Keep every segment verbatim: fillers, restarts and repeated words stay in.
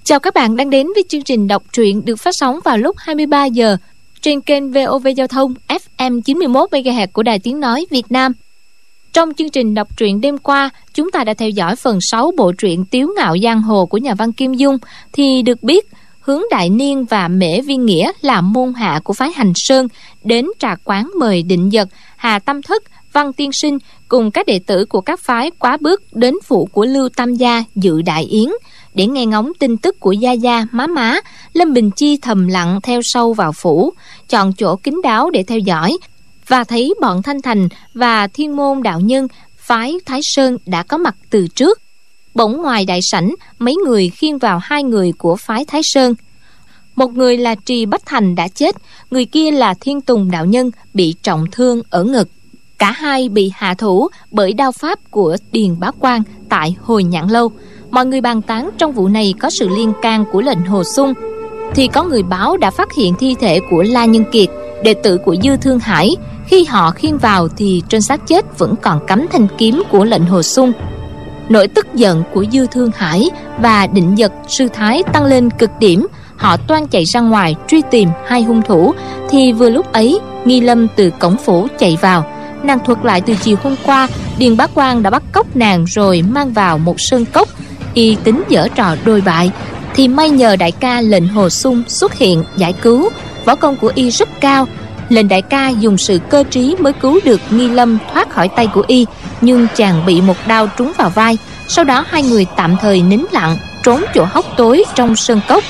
Chào các bạn đang đến với chương trình đọc truyện được phát sóng vào lúc hai mươi ba giờ trên kênh vê o vê Giao thông ép em chín mươi mốt mê ga héc của Đài Tiếng Nói Việt Nam. Trong chương trình đọc truyện đêm qua, chúng ta đã theo dõi phần sáu bộ truyện Tiếu Ngạo Giang Hồ của nhà văn Kim Dung, thì được biết Hướng Đại Niên và Mễ Viên Nghĩa là môn hạ của phái Hành Sơn đến trà quán mời Định Dật, Hà Tâm Thất, Văn Tiên Sinh cùng các đệ tử của các phái quá bước đến phủ của Lưu Tam Gia dự đại yến. Để nghe ngóng tin tức của Gia Gia, Má Má, Lâm Bình Chi thầm lặng theo sâu vào phủ, chọn chỗ kín đáo để theo dõi, và thấy bọn Thanh Thành và Thiên Môn đạo nhân phái Thái Sơn đã có mặt từ trước. Bỗng ngoài đại sảnh, mấy người khiêng vào hai người của phái Thái Sơn. Một người là Trì Bách Thành đã chết, người kia là Thiên Tùng đạo nhân bị trọng thương ở ngực. Cả hai bị hạ thủ bởi đao pháp của Điền Bá Quang tại Hồi Nhạn Lâu. Mọi người bàn tán trong vụ này có sự liên can của lệnh Hồ Xung, thì có người báo đã phát hiện thi thể của La Nhân Kiệt, đệ tử của Dư Thương Hải. Khi họ khiêng vào thì trên xác chết vẫn còn cắm thanh kiếm của lệnh Hồ Xung. Nỗi tức giận của Dư Thương Hải và Định Dật sư thái tăng lên cực điểm. Họ toan chạy ra ngoài truy tìm hai hung thủ, thì vừa lúc ấy Nghi Lâm từ cổng phủ chạy vào. Nàng thuật lại từ chiều hôm qua, Điền Bá Quang đã bắt cóc nàng rồi mang vào một sơn cốc. Y tính giở trò đồi bại, thì may nhờ đại ca lệnh Hồ Xung xuất hiện giải cứu. Võ công của Y rất cao, lệnh đại ca dùng sự cơ trí mới cứu được Nghi Lâm thoát khỏi tay của Y, nhưng chàng bị một đao trúng vào vai. Sau đó hai người tạm thời nín lặng, trốn chỗ hốc tối trong sơn cốc.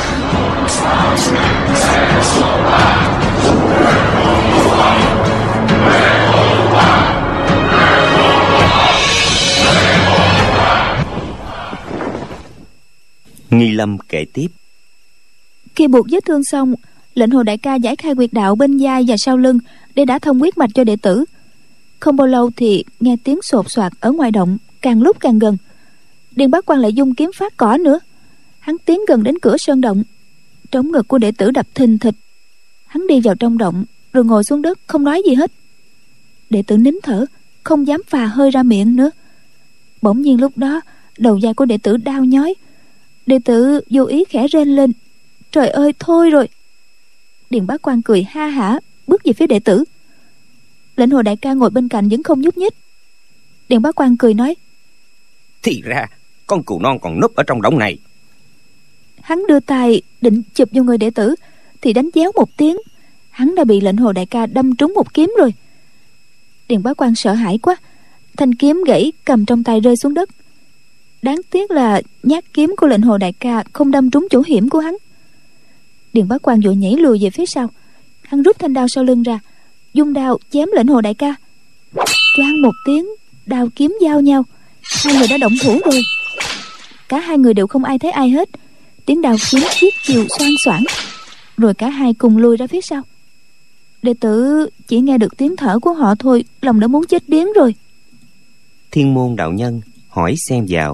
Nghi Lâm kể tiếp. Khi buộc vết thương xong, lệnh Hồ đại ca giải khai huyệt đạo bên vai và sau lưng để đã thông huyết mạch cho đệ tử. Không bao lâu thì nghe tiếng sột soạt ở ngoài động càng lúc càng gần. Điền Bá Quang lại dung kiếm phá cỏ nữa. Hắn tiến gần đến cửa sơn động, trống ngực của đệ tử đập thình thịch. Hắn đi vào trong động rồi ngồi xuống đất không nói gì hết. Đệ tử nín thở, không dám phà hơi ra miệng nữa. Bỗng nhiên lúc đó đầu vai của đệ tử đau nhói. Đệ tử vô ý khẽ rên lên: "Trời ơi, thôi rồi!" Điền Bá Quang cười ha hả bước về phía đệ tử. Lệnh Hồ đại ca ngồi bên cạnh vẫn không nhúc nhích. Điền Bá Quang cười nói: "Thì ra con cừu non còn núp ở trong động này." Hắn đưa tay định chụp vô người đệ tử thì đánh déo một tiếng, hắn đã bị lệnh Hồ đại ca đâm trúng một kiếm rồi. Điền Bá Quang sợ hãi quá, thanh kiếm gãy cầm trong tay rơi xuống đất. Đáng tiếc là nhát kiếm của lệnh Hồ đại ca không đâm trúng chỗ hiểm của hắn. Điền Bá Quang vội nhảy lùi về phía sau. Hắn rút thanh đao sau lưng ra, dung đao chém lệnh Hồ đại ca. Choang một tiếng, đao kiếm giao nhau, hai người đã động thủ rồi. Cả hai người đều không ai thấy ai hết. Tiếng đao kiếm chiết chiều xoan xoảng, rồi cả hai cùng lùi ra phía sau. Đệ tử chỉ nghe được tiếng thở của họ thôi, lòng đã muốn chết điếng rồi. Thiên Môn đạo nhân hỏi xen vào: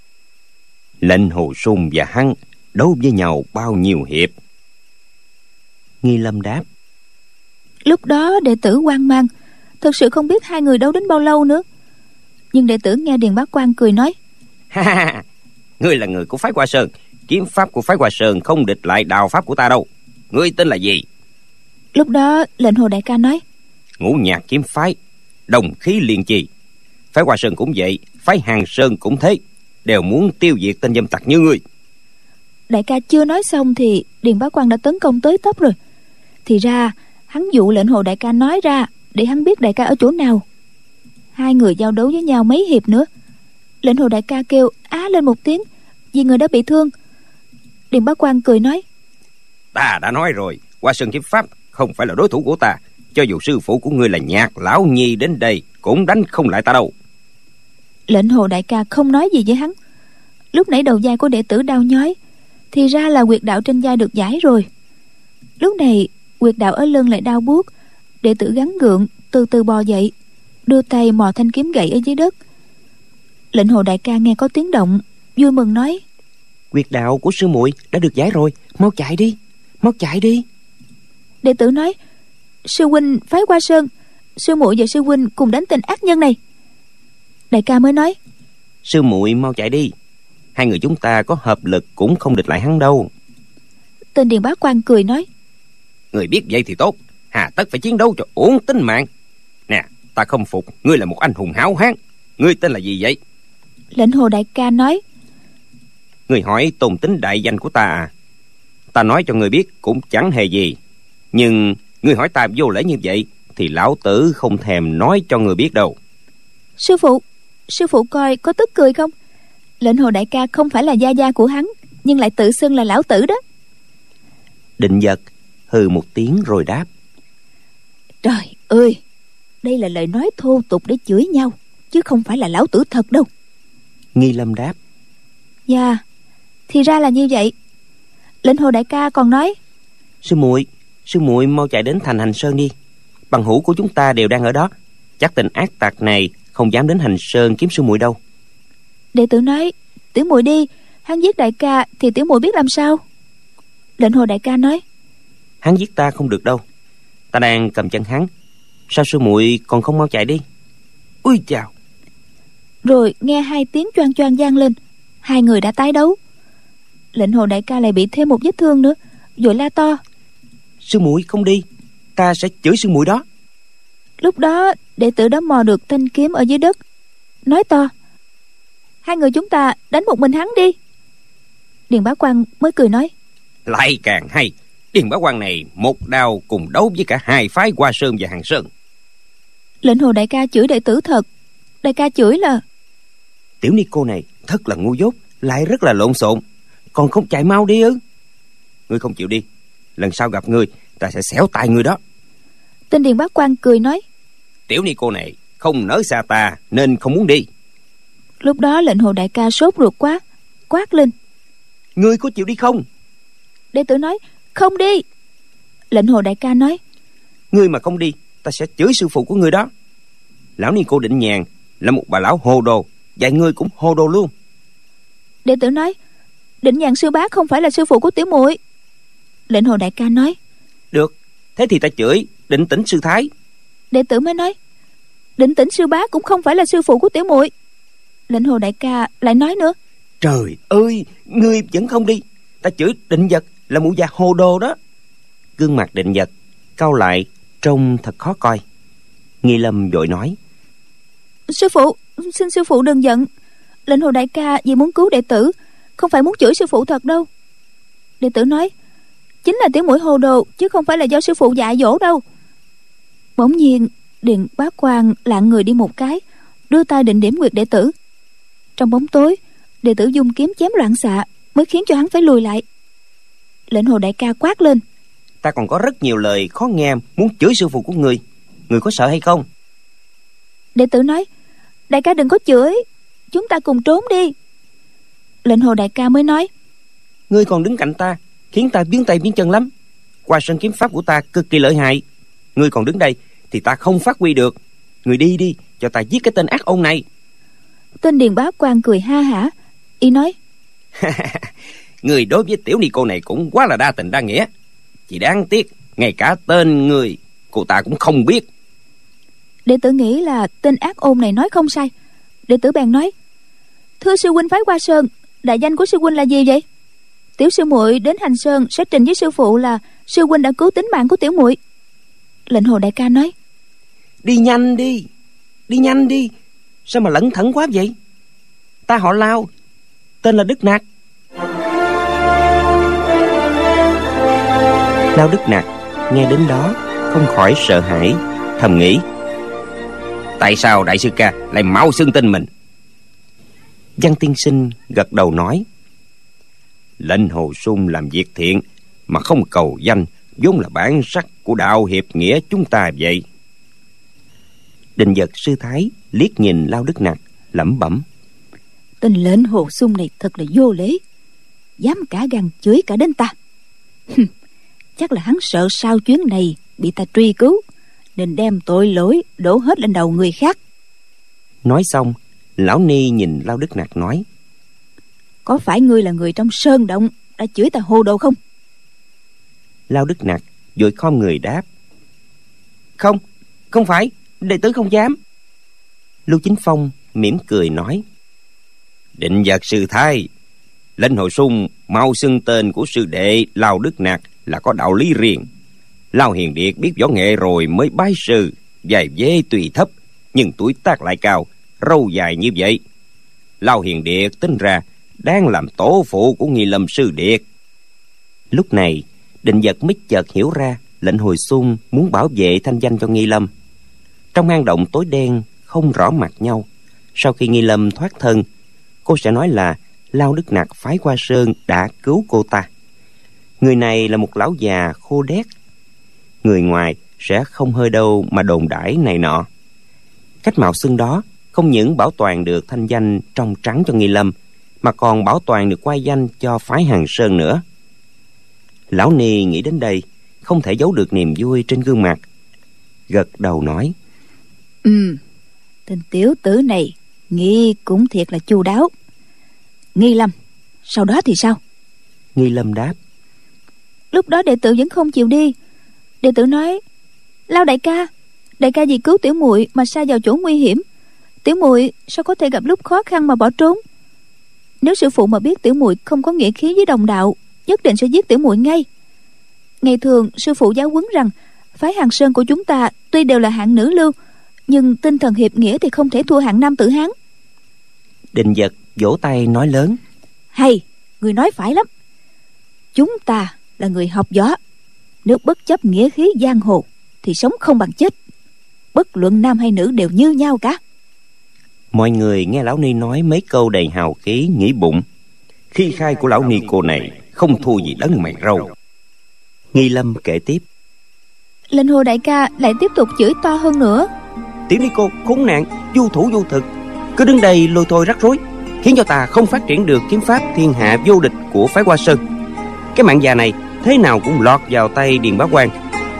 "Lệnh Hồ Xung và hắn đấu với nhau bao nhiêu hiệp?" Nghi Lâm đáp: "Lúc đó đệ tử hoang mang, thật sự không biết hai người đấu đến bao lâu nữa." Nhưng đệ tử nghe Điền Bá Quang cười nói: "Ha ha, ngươi là người của phái Hoa Sơn, kiếm pháp của phái Hoa Sơn không địch lại đao pháp của ta đâu. Ngươi tên là gì?" Lúc đó lệnh Hồ đại ca nói: "Ngũ Nhạc kiếm phái, đồng khí liên chi. Phái Hoa Sơn cũng vậy, phái Hàng Sơn cũng thế, đều muốn tiêu diệt tên dâm tặc như ngươi." Đại ca chưa nói xong thì Điền Bá Quang đã tấn công tới tấp rồi. Thì ra hắn dụ lệnh Hồ đại ca nói ra để hắn biết đại ca ở chỗ nào. Hai người giao đấu với nhau mấy hiệp nữa, lệnh Hồ đại ca kêu á lên một tiếng vì người đã bị thương. Điền Bá Quang cười nói: "Ta đã nói rồi, Hoa Sơn kiếm pháp không phải là đối thủ của ta. Cho dù sư phụ của ngươi là Nhạc Lão Nhi đến đây cũng đánh không lại ta đâu." Lệnh Hồ đại ca không nói gì với hắn. Lúc nãy đầu vai của đệ tử đau nhói, thì ra là huyệt đạo trên vai được giải rồi. Lúc này huyệt đạo ở lưng lại đau buốt. Đệ tử gắng gượng từ từ bò dậy, đưa tay mò thanh kiếm gậy ở dưới đất. Lệnh Hồ đại ca nghe có tiếng động, vui mừng nói: "Huyệt đạo của sư muội đã được giải rồi, mau chạy đi, mau chạy đi." Đệ tử nói: "Sư huynh phái Hoa Sơn, sư muội và sư huynh cùng đánh tên ác nhân này." Đại ca mới nói: "Sư muội mau chạy đi, Hai người chúng ta có hợp lực cũng không địch lại hắn đâu. Tên Điền Bá Quang cười nói: Người biết vậy thì tốt, hà tất phải chiến đấu cho uổng tính mạng. Nè, ta không phục, ngươi là một anh hùng hảo hán. Ngươi tên là gì vậy? Lệnh Hồ đại ca nói: Ngươi hỏi tôn tính đại danh của ta à? Ta nói cho ngươi biết cũng chẳng hề gì. Nhưng ngươi hỏi ta vô lễ như vậy thì lão tử không thèm nói cho ngươi biết đâu. Sư phụ, sư phụ coi có tức cười không? Lệnh Hồ đại ca không phải là gia gia của hắn, nhưng lại tự xưng là lão tử đó. Định Vật hừ một tiếng rồi đáp: Trời ơi, đây là lời nói thô tục để chửi nhau, chứ không phải là lão tử thật đâu. Nghi Lâm đáp: Dạ, thì ra là như vậy. Lệnh Hồ đại ca còn nói: Sư muội, sư muội mau chạy đến thành Hành Sơn đi. Bằng hữu của chúng ta đều đang ở đó. Chắc tên ác tặc này không dám đến Hành Sơn kiếm sư muội đâu. Đệ tử nói: Tiểu muội đi, hắn giết đại ca thì tiểu muội biết làm sao? Lệnh Hồ đại ca nói: Hắn giết ta không được đâu, ta đang cầm chân hắn. Sao sư muội còn không mau chạy đi? Ui chào! Rồi nghe hai tiếng choang choang vang lên, hai người đã tái đấu. Lệnh Hồ đại ca lại bị thêm một vết thương nữa, vội la to: Sư muội không đi, ta sẽ chửi sư muội đó. Lúc đó đệ tử đã mò được thanh kiếm ở dưới đất, nói to: Hai người chúng ta đánh một mình hắn đi. Điền Bá Quang mới cười nói: Lại càng hay, Điền Bá Quang này một đao cùng đấu với cả hai phái Hoa Sơn và Hàng Sơn. Lệnh Hồ đại ca chửi đệ tử thật. Đại ca chửi là: Tiểu ni cô này thật là ngu dốt, lại rất là lộn xộn, còn không chạy mau đi ư? Ngươi không chịu đi, lần sau gặp ngươi ta sẽ xẻo tay ngươi đó. Tên Điền Bá Quang cười nói: Tiểu ni cô này không nỡ xa ta nên không muốn đi. Lúc đó Lệnh Hồ đại ca sốt ruột quá, quát lên: Ngươi có chịu đi không? Đệ tử nói: Không đi. Lệnh Hồ đại ca nói: Ngươi mà không đi, ta sẽ chửi sư phụ của ngươi đó. Lão ni cô Định Nhàn là một bà lão hồ đồ, dạy ngươi cũng hồ đồ luôn. Đệ tử nói: Định Nhàn sư bá không phải là sư phụ của tiểu muội. Lệnh Hồ đại ca nói: Được, thế thì ta chửi Định Tĩnh sư thái. Đệ tử mới nói: Định Tĩnh sư bá cũng không phải là sư phụ của tiểu muội. Lệnh Hồ đại ca lại nói nữa: Trời ơi, ngươi vẫn không đi, ta chửi Định Vật là mụ già hồ đồ đó. Gương mặt Định Vật cau lại trông thật khó coi. Nghi Lâm vội nói: Sư phụ, xin sư phụ đừng giận. Lệnh Hồ đại ca vì muốn cứu đệ tử, không phải muốn chửi sư phụ thật đâu. Đệ tử nói: Chính là tiểu muội hồ đồ, chứ không phải là do sư phụ dạy dỗ đâu. Bỗng nhiên Điền Bá Quang lạng người đi một cái, đưa tay định điểm nguyệt đệ tử. Trong bóng tối, đệ tử dung kiếm chém loạn xạ, mới khiến cho hắn phải lùi lại. Lệnh Hồ đại ca quát lên: Ta còn có rất nhiều lời khó nghe muốn chửi sư phụ của ngươi, ngươi có sợ hay không? Đệ tử nói: Đại ca đừng có chửi, chúng ta cùng trốn đi. Lệnh Hồ đại ca mới nói: Ngươi còn đứng cạnh ta, khiến ta biến tay biến chân lắm. Hoa Sơn kiếm pháp của ta cực kỳ lợi hại, ngươi còn đứng đây thì ta không phát huy được. Ngươi đi đi, cho ta giết cái tên ác ôn này. Tên Điền Bá Quang cười ha hả, y nói: Ngươi đối với tiểu ni cô này cũng quá là đa tình đa nghĩa. Chỉ đáng tiếc ngay cả tên ngươi cô ta cũng không biết. Đệ tử nghĩ là tên ác ôn này nói không sai. Đệ tử bèn nói: Thưa sư huynh phái Hoa Sơn, đại danh của sư huynh là gì vậy? Tiểu sư muội đến Hành Sơn sẽ trình với sư phụ là sư huynh đã cứu tính mạng của tiểu muội. Lệnh Hồ đại ca nói: Đi nhanh đi, đi nhanh đi. Sao mà lẩn thẩn quá vậy? Ta họ Lao, tên là Đức Nạc. Lao Đức Nạc nghe đến đó không khỏi sợ hãi, thầm nghĩ: Tại sao đại sư ca lại mau xưng tên mình? Văn tiên sinh gật đầu nói: Lệnh Hồ Sung làm việc thiện mà không cầu danh, vốn là bản sắc của đạo hiệp nghĩa chúng ta vậy. Định Vật sư thái liếc nhìn Lao Đức Nặc, lẩm bẩm: Tên Lệnh Hồ Sung này thật là vô lễ, dám cả gan chửi cả đến ta. Chắc là hắn sợ sau chuyến này bị ta truy cứu, nên đem tội lỗi đổ hết lên đầu người khác. Nói xong, lão ni nhìn Lao Đức Nặc nói: Có phải ngươi là người trong sơn động đã chửi ta hồ đồ không? Lao Đức Nặc vội khom người đáp: Không, không phải, đệ tử không dám. Lưu Chính Phong mỉm cười nói: Định Vật sư thái, Lệnh Hồ Sung mau xưng tên của sư đệ Lao Đức Nạc là có đạo lý riêng. Lao Hiền Điệt biết võ nghệ rồi mới bái sư, dài dế tùy thấp, nhưng tuổi tác lại cao, râu dài như vậy. Lao Hiền Điệt tính ra đang làm tổ phụ của Nghi Lâm sư điệt. Lúc này Định Vật mới chợt hiểu ra Lệnh Hồ Sung muốn bảo vệ thanh danh cho Nghi Lâm. Trong hang động tối đen không rõ mặt nhau, sau khi Nghi Lâm thoát thân, cô sẽ nói là Lao Đức Nặc phái Hoa Sơn đã cứu cô ta. Người này là một lão già khô đét, người ngoài sẽ không hơi đâu mà đồn đãi này nọ. Cách mạo xưng đó không những bảo toàn được thanh danh trong trắng cho Nghi Lâm, mà còn bảo toàn được oai danh cho phái Hàn Sơn nữa. Lão Ni nghĩ đến đây, không thể giấu được niềm vui trên gương mặt, gật đầu nói: Ừ, tên tiểu tử này nghĩ cũng thiệt là chu đáo. Nghi Lâm, sau đó thì sao? Nghi Lâm đáp: Lúc đó đệ tử vẫn không chịu đi. Đệ tử nói: Lao đại ca, đại ca vì cứu tiểu muội mà sa vào chỗ nguy hiểm, tiểu muội sao có thể gặp lúc khó khăn mà bỏ trốn? Nếu sư phụ mà biết tiểu muội không có nghĩa khí với đồng đạo, nhất định sẽ giết tiểu muội ngay. Ngày thường sư phụ giáo huấn rằng phái Hàn Sơn của chúng ta tuy đều là hạng nữ lưu, nhưng tinh thần hiệp nghĩa thì không thể thua hạng nam tử Hán. Định Vật vỗ tay nói lớn: Hay, người nói phải lắm. Chúng ta là người học võ, nếu bất chấp nghĩa khí giang hồ thì sống không bằng chết. Bất luận nam hay nữ đều như nhau cả. Mọi người nghe lão Ni nói mấy câu đầy hào khí, nghĩ bụng: khí khai của lão Ni cô này không thua gì đấng mày râu. Nghi Lâm kể tiếp: Lệnh Hồ đại ca lại tiếp tục chửi to hơn nữa: Tiểu Ni cô khốn nạn, vô thủ vô thực, cứ đứng đây lôi thôi rắc rối, khiến cho ta không phát triển được kiếm pháp thiên hạ vô địch của phái Hoa Sơn. Cái mạng già này thế nào cũng lọt vào tay Điền Bá Quang.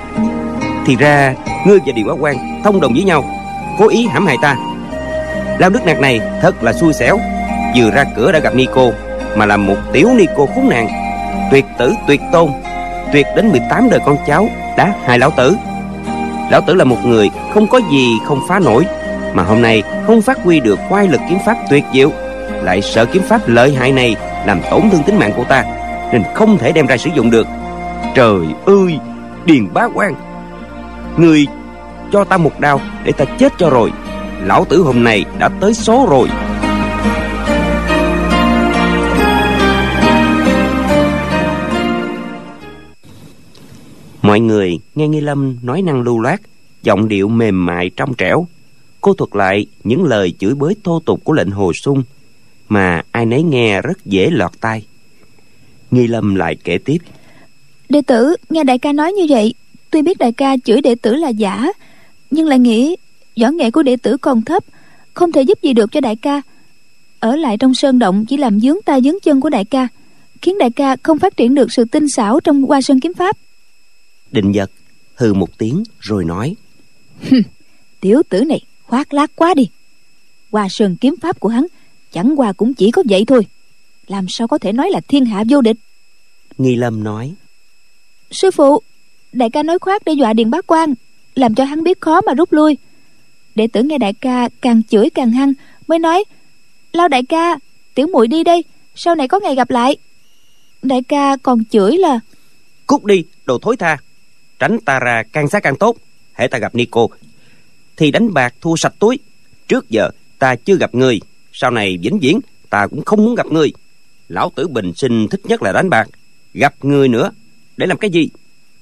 Thì ra ngươi và Điền Bá Quang thông đồng với nhau, cố ý hãm hại ta. Lao Đức Nặc này thật là xui xẻo, vừa ra cửa đã gặp ni cô, mà làm một tiểu ni cô khốn nạn, tuyệt tử tuyệt tôn, tuyệt đến mười tám đời con cháu đã hại lão tử. Lão tử là một người không có gì không phá nổi, mà hôm nay không phát huy được oai lực kiếm pháp tuyệt diệu, lại sợ kiếm pháp lợi hại này làm tổn thương tính mạng của ta, nên không thể đem ra sử dụng được. Trời ơi, Điền Bá Quang, người cho ta một đao để ta chết cho rồi. Lão tử hôm nay đã tới số rồi. Mọi người nghe Nghi Lâm nói năng lưu loát, giọng điệu mềm mại trong trẻo. Cô thuật lại những lời chửi bới thô tục của Lệnh Hồ Sung, mà ai nấy nghe rất dễ lọt tai. Nghi Lâm lại kể tiếp: Đệ tử nghe đại ca nói như vậy, tuy biết đại ca chửi đệ tử là giả, nhưng lại nghĩ võ nghệ của đệ tử còn thấp, không thể giúp gì được cho đại ca. Ở lại trong sơn động chỉ làm vướng tay vướng chân của đại ca, khiến đại ca không phát triển được sự tinh xảo trong Hoa Sơn kiếm pháp. Định Vật hừ một tiếng rồi nói: Tiểu tử này khoác lác quá đi. Hoa Sơn kiếm pháp của hắn chẳng qua cũng chỉ có vậy thôi, làm sao có thể nói là thiên hạ vô địch? Nghi Lâm nói: Sư phụ, đại ca nói khoác để dọa Điền Bá Quang, làm cho hắn biết khó mà rút lui. Đệ tử nghe đại ca càng chửi càng hăng, mới nói: Lao đại ca, tiểu muội đi đây, sau này có ngày gặp lại. Đại ca còn chửi là: Cút đi, đồ thối tha, tránh ta ra càng xa càng tốt. Hễ ta gặp Nico thì đánh bạc thua sạch túi. Trước giờ ta chưa gặp ngươi, sau này vĩnh viễn ta cũng không muốn gặp ngươi. Lão tử bình sinh thích nhất là đánh bạc, gặp ngươi nữa để làm cái gì?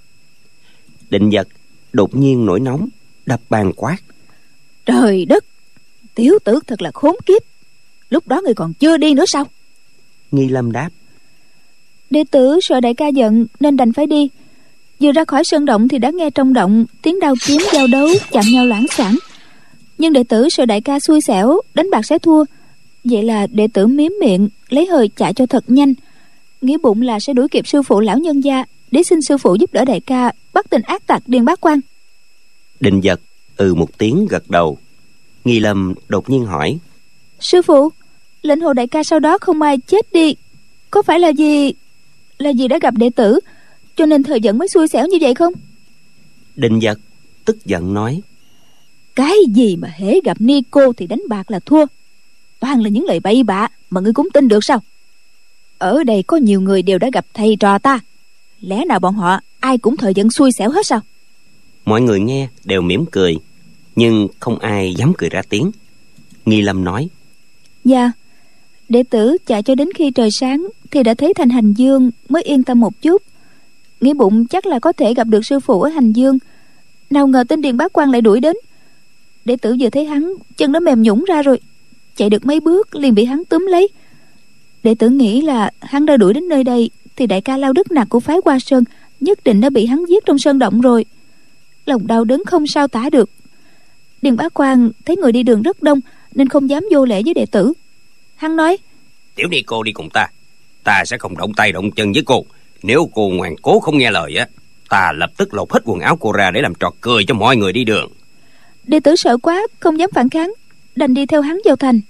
Định Vật đột nhiên nổi nóng, đập bàn quát: Trời đất, tiểu tử thật là khốn kiếp, lúc đó người còn chưa đi nữa sao? Nghi Lâm đáp: Đệ tử sợ đại ca giận nên đành phải đi. Vừa ra khỏi sơn động thì đã nghe trong động tiếng đao kiếm giao đấu chạm nhau loảng xoảng. Nhưng đệ tử sợ đại ca xui xẻo đánh bạc sẽ thua, vậy là đệ tử miếm miệng lấy hơi chạy cho thật nhanh, nghĩ bụng là sẽ đuổi kịp sư phụ lão nhân gia để xin sư phụ giúp đỡ đại ca bắt tên ác tặc Điền Bá Quang. Định Vật ừ một tiếng gật đầu. Nghi Lâm đột nhiên hỏi: Sư phụ, Lệnh Hồ đại ca sau đó không ai chết đi, có phải là vì là vì đã gặp đệ tử cho nên thời giận mới xui xẻo như vậy không? Định Vật tức giận nói: Cái gì mà hễ gặp Nico thì đánh bạc là thua, toàn là những lời bậy bạ mà ngươi cũng tin được sao? Ở đây có nhiều người đều đã gặp thầy trò ta, lẽ nào bọn họ ai cũng thời vận xui xẻo hết sao? Mọi người nghe đều mỉm cười, nhưng không ai dám cười ra tiếng. Nghi Lâm nói: Dạ, đệ tử chạy cho đến khi trời sáng thì đã thấy thành Hành Dương, mới yên tâm một chút. Nghĩ bụng chắc là có thể gặp được sư phụ ở Hành Dương, nào ngờ tên Điền Bá Quang lại đuổi đến. Đệ tử vừa thấy hắn, chân đã mềm nhũn ra rồi, chạy được mấy bước liền bị hắn túm lấy. Đệ tử nghĩ là hắn đã đuổi đến nơi đây thì đại ca Lao Đức Nặc của phái Hoa Sơn nhất định đã bị hắn giết trong sơn động rồi. Lòng đau đớn không sao tả được. Điền Bá Quang thấy người đi đường rất đông nên không dám vô lễ với đệ tử. Hắn nói: Tiểu Ni cô đi cùng ta, ta sẽ không động tay động chân với cô. Nếu cô ngoan cố không nghe lời á, ta lập tức lột hết quần áo cô ra để làm trò cười cho mọi người đi đường. Đệ tử sợ quá không dám phản kháng, đành đi theo hắn vào thành.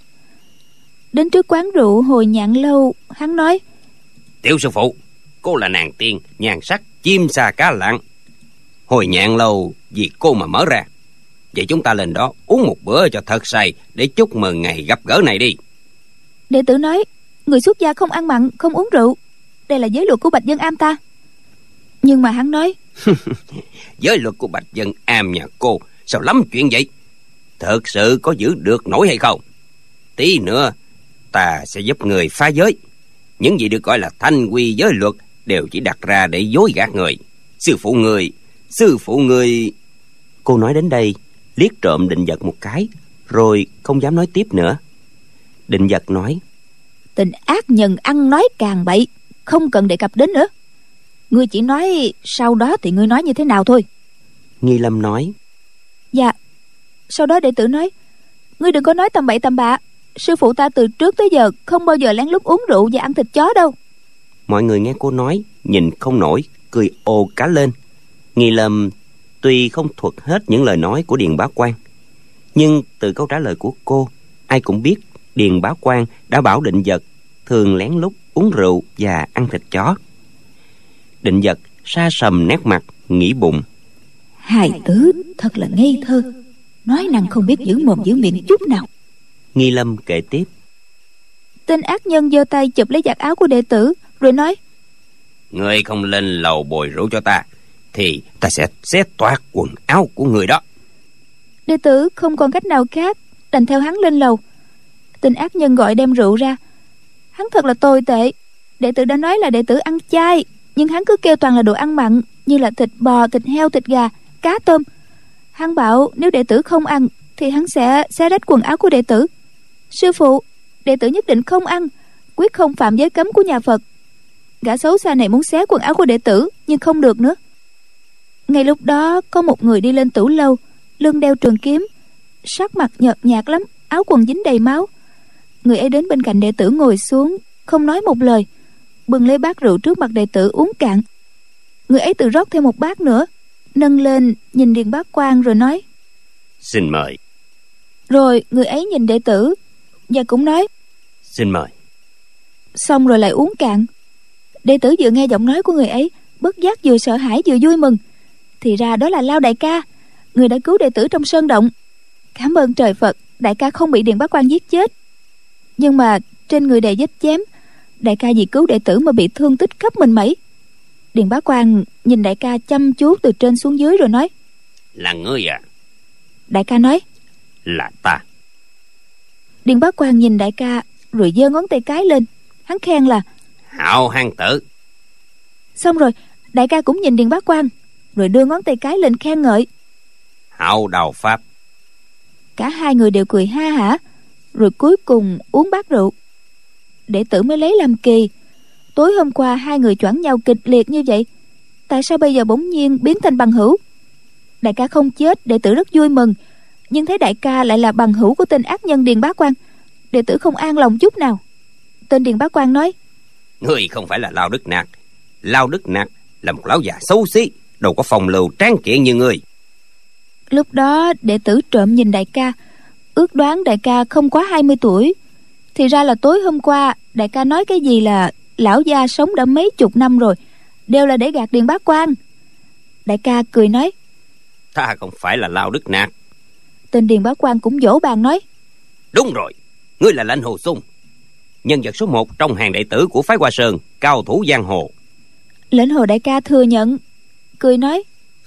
Đến trước quán rượu Hồi Nhạn Lâu, hắn nói: Tiểu sư phụ, cô là nàng tiên, nhan sắc chim sa cá lặng. Hồi Nhạn Lâu vì cô mà mở ra. Vậy chúng ta lên đó uống một bữa cho thật say để chúc mừng ngày gặp gỡ này đi. Đệ tử nói: Người xuất gia không ăn mặn, không uống rượu, đây là giới luật của Bạch Dân Am ta. Nhưng mà hắn nói: Giới luật của Bạch Dân Am nhà cô sao lắm chuyện vậy? Thật sự có giữ được nổi hay không? Tí nữa ta sẽ giúp người phá giới. Những gì được gọi là thanh quy giới luật đều chỉ đặt ra để dối gạt người. Sư phụ người, sư phụ người... Cô nói đến đây, liếc trộm Định Vật một cái, rồi không dám nói tiếp nữa. Định Vật nói: Tình ác nhân ăn nói càng bậy, không cần đề cập đến nữa. Ngươi chỉ nói sau đó thì ngươi nói như thế nào thôi. Nghi Lâm nói: Dạ. Sau đó đệ tử nói: Ngươi đừng có nói tầm bậy tầm bạ, sư phụ ta từ trước tới giờ không bao giờ lén lút uống rượu và ăn thịt chó đâu. Mọi người nghe cô nói nhìn không nổi, cười ồ cả lên. Nghi Lâm tuy không thuật hết những lời nói của Điền Bá Quang, nhưng từ câu trả lời của cô, ai cũng biết Điền Bá Quang đã bảo Định Vật thường lén lút uống rượu và ăn thịt chó. Định Vật sa sầm nét mặt, nghĩ bụng: Hài tử thật là ngây thơ, nói năng không biết giữ mồm giữ miệng chút nào. Nghi Lâm kể tiếp: Tên ác nhân giơ tay chụp lấy vạt áo của đệ tử rồi nói: Người không lên lầu bồi rượu cho ta thì ta sẽ xé toạc quần áo của người đó. Đệ tử không còn cách nào khác, đành theo hắn lên lầu. Tên ác nhân gọi đem rượu ra. Hắn thật là tồi tệ. Đệ tử đã nói là đệ tử ăn chay, nhưng hắn cứ kêu toàn là đồ ăn mặn, như là thịt bò, thịt heo, thịt gà, cá tôm. Hắn bảo nếu đệ tử không ăn thì hắn sẽ xé rách quần áo của đệ tử. Sư phụ, đệ tử nhất định không ăn, quyết không phạm giới cấm của nhà Phật. Gã xấu xa này muốn xé quần áo của đệ tử, nhưng không được nữa. Ngay lúc đó có một người đi lên tửu lâu, lưng đeo trường kiếm, sắc mặt nhợt nhạt lắm, áo quần dính đầy máu. Người ấy đến bên cạnh đệ tử ngồi xuống, không nói một lời, bưng lấy bát rượu trước mặt đệ tử uống cạn. Người ấy tự rót thêm một bát nữa, nâng lên nhìn Điền Bá Quang rồi nói: Xin mời. Rồi người ấy nhìn đệ tử và cũng nói: Xin mời. Xong rồi lại uống cạn. Đệ tử vừa nghe giọng nói của người ấy, bất giác vừa sợ hãi vừa vui mừng. Thì ra đó là Lao đại ca, người đã cứu đệ tử trong sơn động. Cảm ơn trời Phật, đại ca không bị Điền Bá Quang giết chết. Nhưng mà trên người đầy vết chém, đại ca vì cứu đệ tử mà bị thương tích khắp mình mẩy. Điền Bá Quang nhìn đại ca chăm chú từ trên xuống dưới rồi nói: Là ngươi à? Đại ca nói: Là ta. Điền Bá Quang nhìn đại ca rồi giơ ngón tay cái lên, hắn khen là: Hạo hang tử. Xong rồi đại ca cũng nhìn Điền Bá Quang rồi đưa ngón tay cái lên khen ngợi: Hạo đầu pháp. Cả hai người đều cười ha hả, rồi cuối cùng uống bát rượu. Đệ tử mới lấy làm kỳ, tối hôm qua hai người choảng nhau kịch liệt như vậy, tại sao bây giờ bỗng nhiên biến thành bằng hữu? Đại ca không chết, đệ tử rất vui mừng, nhưng thấy đại ca lại là bằng hữu của tên ác nhân Điền Bá Quang, đệ tử không an lòng chút nào. Tên Điền Bá Quang nói: Ngươi không phải là Lao Đức Nặc. Lao Đức Nặc là một lão già xấu xí, đâu có phong lưu tráng kiện như ngươi. Lúc đó đệ tử trộm nhìn đại ca, ước đoán đại ca không quá hai mươi tuổi. Thì ra là tối hôm qua đại ca nói cái gì là lão gia sống đã mấy chục năm rồi, đều là để gạt Điền Bá Quang. Đại ca cười nói: Ta không phải là Lao Đức Nặc. Tên Điền Bá Quang cũng vỗ bàn nói: Đúng rồi, ngươi là Lãnh Hồ Sung. nhân vật số một trong hàng đệ tử của phái Hoa Sơn, cao thủ giang hồ. Lệnh Hồ đại ca thừa nhận, cười nói: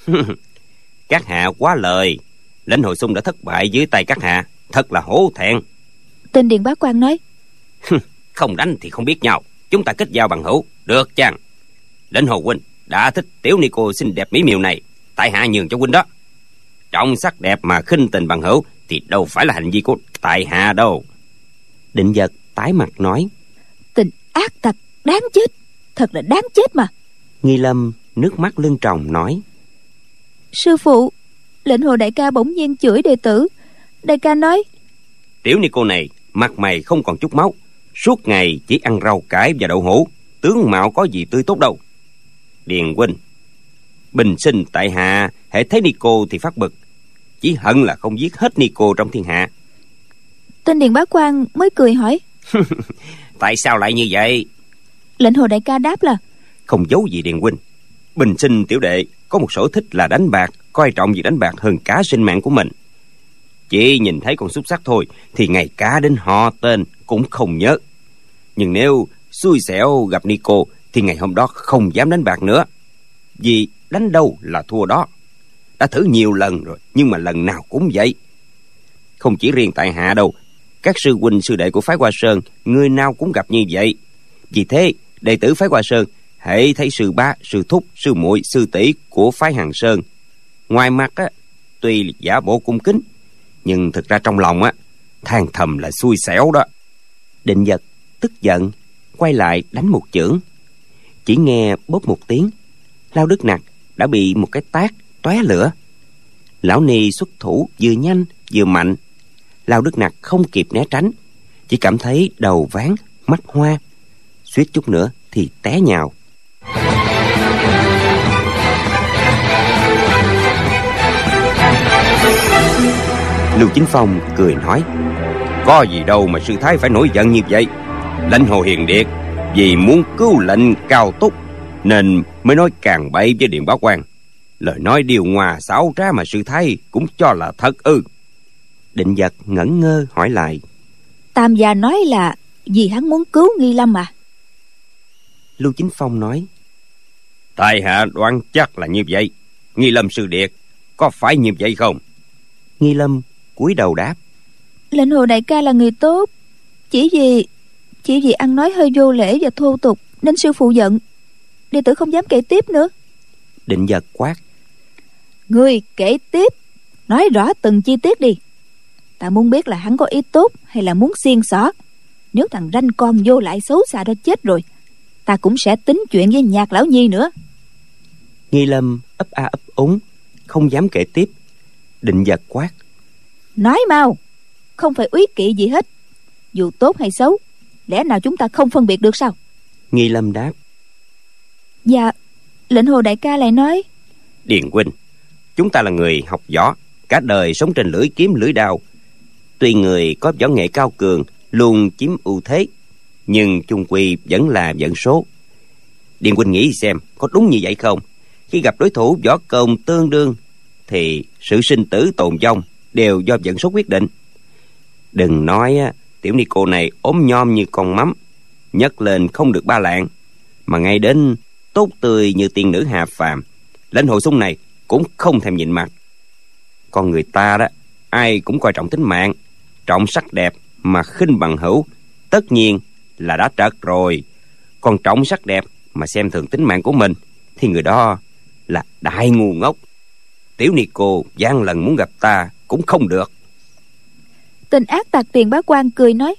Các hạ quá lời. Lệnh Hồ Sung đã thất bại dưới tay các hạ, thật là hổ thẹn. Tên Điền Bá Quang nói: Không đánh thì không biết nhau, chúng ta kết giao bằng hữu, được chăng? Lệnh Hồ huynh đã thích tiểu ni cô xinh đẹp mỹ miều này, tại hạ nhường cho huynh đó. Trọng sắc đẹp mà khinh tình bằng hữu thì đâu phải là hành vi của tại hạ đâu. Định Vật tái mặt nói: Tình ác tặc đáng chết, thật là đáng chết mà. Nghi Lâm nước mắt lưng tròng nói: Sư phụ, Lệnh Hồ đại ca bỗng nhiên chửi đệ tử. Đại ca nói: Tiểu ni cô này mặt mày không còn chút máu, suốt ngày chỉ ăn rau cải và đậu hũ, tướng mạo có gì tươi tốt đâu. Điền huynh, bình sinh tại hạ hễ thấy ni cô thì phát bực, chỉ hận là không giết hết ni cô trong thiên hạ. Tên Điền Bá Quang mới cười hỏi: Tại sao lại như vậy? Lệnh Hồ đại ca đáp là: Không giấu gì Điền huynh, bình sinh tiểu đệ có một sở thích là đánh bạc, coi trọng việc đánh bạc hơn cả sinh mạng của mình. Chỉ nhìn thấy con xúc xắc thôi thì ngày cả đến họ tên cũng không nhớ. Nhưng nếu xui xẻo gặp Nico thì ngày hôm đó không dám đánh bạc nữa, vì đánh đâu là thua đó. Đã thử nhiều lần rồi, nhưng mà lần nào cũng vậy. Không chỉ riêng tại hạ đâu, các sư huynh sư đệ của phái Hoa Sơn người nào cũng gặp như vậy. Vì thế đệ tử phái Hoa Sơn hễ thấy sư bá, sư thúc, sư muội, sư tỷ của phái Hằng Sơn, ngoài mặt á tuy giả bộ cung kính, nhưng thực ra trong lòng á than thầm là xui xẻo đó. Định Vật tức giận quay lại đánh một chưởng. Chỉ nghe bốp một tiếng, Lao Đức Nặc đã bị một cái tát tóe lửa. Lão Ni xuất thủ vừa nhanh vừa mạnh. Lao Đức Nặc không kịp né tránh, chỉ cảm thấy đầu váng mắt hoa, suýt chút nữa thì té nhào. Lưu Chính Phong cười nói: Có gì đâu mà sư thái phải nổi giận như vậy. Lãnh Hồ Hiền Điệt vì muốn cứu lệnh Cao Túc nên mới nói càng bậy với Điền Bá Quang. Lời nói điều hòa xảo trá mà sư thái cũng cho là thật ư? Định Vật ngẩn ngơ hỏi lại: Tam gia nói là vì hắn muốn cứu Nghi Lâm à? Lưu Chính Phong nói: Tại hạ đoán chắc là như vậy. Nghi Lâm sư điệt có phải như vậy không? Nghi Lâm cúi đầu đáp: Lệnh Hồ đại ca là người tốt, chỉ vì chỉ vì ăn nói hơi vô lễ và thô tục nên sư phụ giận, đệ tử không dám kể tiếp nữa. Định Vật quát: Ngươi kể tiếp, nói rõ từng chi tiết đi. Ta muốn biết là hắn có ý tốt hay là muốn xiên xỏ. Nếu thằng ranh con vô lại xấu xa đó chết rồi, ta cũng sẽ tính chuyện với Nhạc lão nhi nữa. Nghi Lâm ấp a ấp úng không dám kể tiếp. Định Vật quát: Nói mau, không phải úy kỵ gì hết. Dù tốt hay xấu, lẽ nào chúng ta không phân biệt được sao? Nghi Lâm đáp: Dạ. Lệnh Hồ đại ca lại nói: Điền huynh, chúng ta là người học võ, cả đời sống trên lưỡi kiếm lưỡi đao. Tuy người có võ nghệ cao cường luôn chiếm ưu thế, nhưng chung quy vẫn là vận số. Điền huynh nghĩ xem có đúng như vậy không? Khi gặp đối thủ võ công tương đương thì sự sinh tử tồn vong đều do vận số quyết định. Đừng nói tiểu ni cô này ốm nhom như con mắm, nhấc lên không được ba lạng, mà ngay đến tốt tươi như tiên nữ hạ phàm, Lãnh Hồ Sung này cũng không thèm nhịn mặt. Con người ta đó, ai cũng coi trọng tính mạng, trọng sắc đẹp mà khinh bằng hữu, tất nhiên là đã trật rồi. Còn trọng sắc đẹp mà xem thường tính mạng của mình thì người đó là đại ngu ngốc. Tiểu ni cô gian lần muốn gặp ta cũng không được. Tên ác tặc Điền Bá Quang cười nói: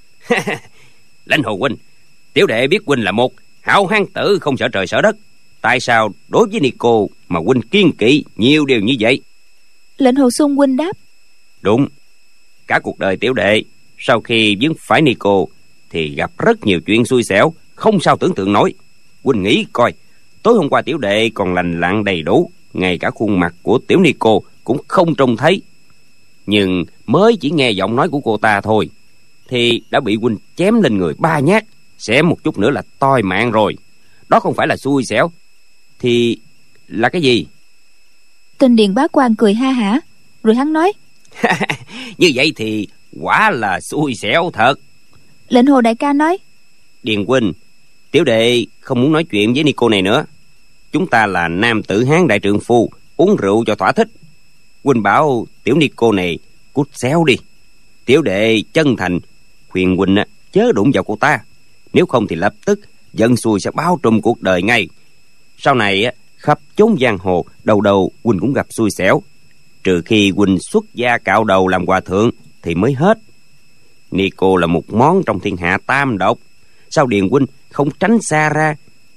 Lãnh Hồ huynh, tiểu đệ biết huynh là một hảo hán tử không sợ trời sợ đất. Tại sao đối với ni cô mà huynh kiên kỵ nhiều điều như vậy? Lệnh Hồ Sung huynh đáp: Đúng, cả cuộc đời tiểu đệ sau khi vướng phải ni cô thì gặp rất nhiều chuyện xui xẻo, không sao tưởng tượng nổi. Huynh nghĩ coi, tối hôm qua tiểu đệ còn lành lặn đầy đủ, ngay cả khuôn mặt của tiểu ni cô cũng không trông thấy. Nhưng mới chỉ nghe giọng nói của cô ta thôi thì đã bị huynh chém lên người ba nhát, xé một chút nữa là toi mạng rồi. Đó không phải là xui xẻo thì là cái gì? Tên Điền Bá Quang cười ha hả, rồi hắn nói: Như vậy thì quả là xui xẻo thật. Lệnh Hồ đại ca nói: Điền huynh, tiểu đệ không muốn nói chuyện với Nico này nữa. Chúng ta là nam tử Hán đại trượng phu, uống rượu cho thỏa thích. Huynh bảo tiểu Nico này cút xéo đi. Tiểu đệ chân thành khuyên huynh chớ đụng vào cô ta, nếu không thì lập tức dân xui sẽ bao trùm cuộc đời ngay. Sau này khắp chốn giang hồ, đầu đầu huynh cũng gặp xui xẻo, trừ khi huynh xuất gia cạo đầu làm hòa thượng thì mới hết. Nico là một món trong thiên hạ tam độc, sao Điền huynh không tránh xa ra?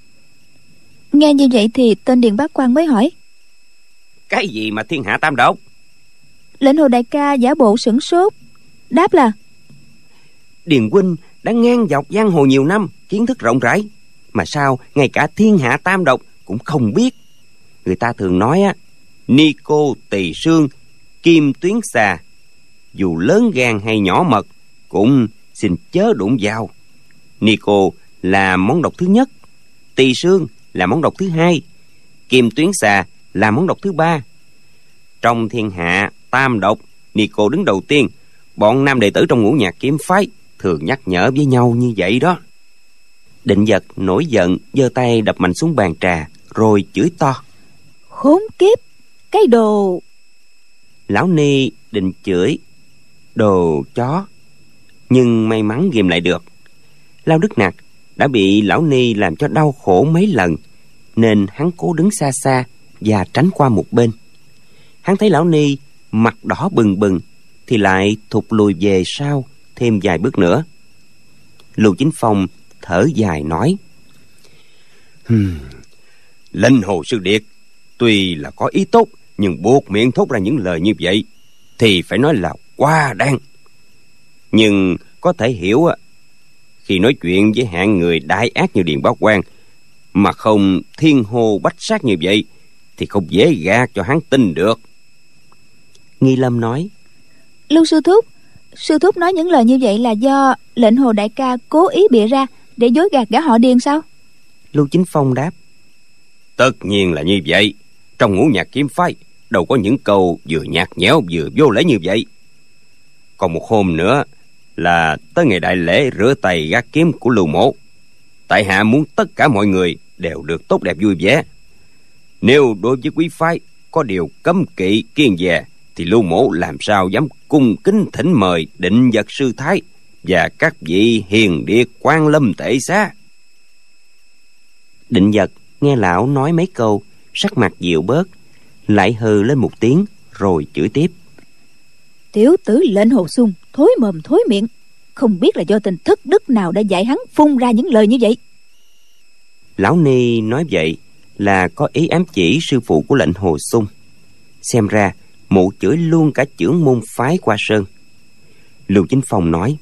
Nghe như vậy thì tên Điền Bá Quang mới hỏi: Cái gì mà thiên hạ tam độc? Lệnh Hồ đại ca giả bộ sửng sốt, đáp là: Điền huynh đã ngang dọc giang hồ nhiều năm, kiến thức rộng rãi, mà sao ngay cả thiên hạ tam độc cũng không biết? Người ta thường nói á, Nico tỳ xương, kim tuyến xà, dù lớn gan hay nhỏ mật cũng xin chớ đụng vào. Nico là món độc thứ nhất, tỳ xương là món độc thứ hai, kim tuyến xà là món độc thứ ba. Trong thiên hạ tam độc, Nico đứng đầu tiên. Bọn nam đệ tử trong Ngũ Nhạc kiếm phái thường nhắc nhở với nhau như vậy đó. Định Vật nổi giận, giơ tay đập mạnh xuống bàn trà, rồi chửi to: Khốn kiếp, cái đồ... Lão Ni định chửi đồ chó, nhưng may mắn ghìm lại được. Lao Đức Nặc đã bị Lão Ni làm cho đau khổ mấy lần, nên hắn cố đứng xa xa và tránh qua một bên. Hắn thấy Lão Ni mặt đỏ bừng bừng thì lại thụt lùi về sau thêm vài bước nữa. Lưu Chính Phong thở dài nói: hmm, Lệnh Hồ sư điệt tuy là có ý tốt, nhưng buộc miệng thốt ra những lời như vậy thì phải nói là quá đáng. Nhưng có thể hiểu, khi nói chuyện với hạng người đại ác như Điền Bá Quang mà không thiên hô bách sát như vậy thì không dễ gạt cho hắn tin được. Nghi Lâm nói: Lưu sư thúc, sư thúc nói những lời như vậy là do Lệnh Hồ đại ca cố ý bịa ra để dối gạt gã họ Điền sao? Lưu Chính Phong đáp: Tất nhiên là như vậy. Trong Ngũ Nhạc kiếm phái đâu có những câu vừa nhạt nhẽo vừa vô lễ như vậy. Còn một hôm nữa là tới ngày đại lễ rửa tay gác kiếm của Lưu mỗ. Tại hạ muốn tất cả mọi người đều được tốt đẹp vui vẻ. Nếu đối với quý phái có điều cấm kỵ kiêng dè thì Lưu mỗ làm sao dám cung kính thỉnh mời Định Vật sư thái và các vị hiền điệt Quan Lâm tể xá. Định Vật nghe lão nói mấy câu, sắc mặt dịu bớt, lại hừ lên một tiếng rồi chửi tiếp: Tiểu tử Lệnh Hồ Xung thối mồm thối miệng, không biết là do tình thất đức nào đã dạy hắn phun ra những lời như vậy. Lão Ni nói vậy là có ý ám chỉ sư phụ của Lệnh Hồ Xung. Xem ra mụ chửi luôn cả chưởng môn phái Hoa Sơn. Lưu Chính Phong nói: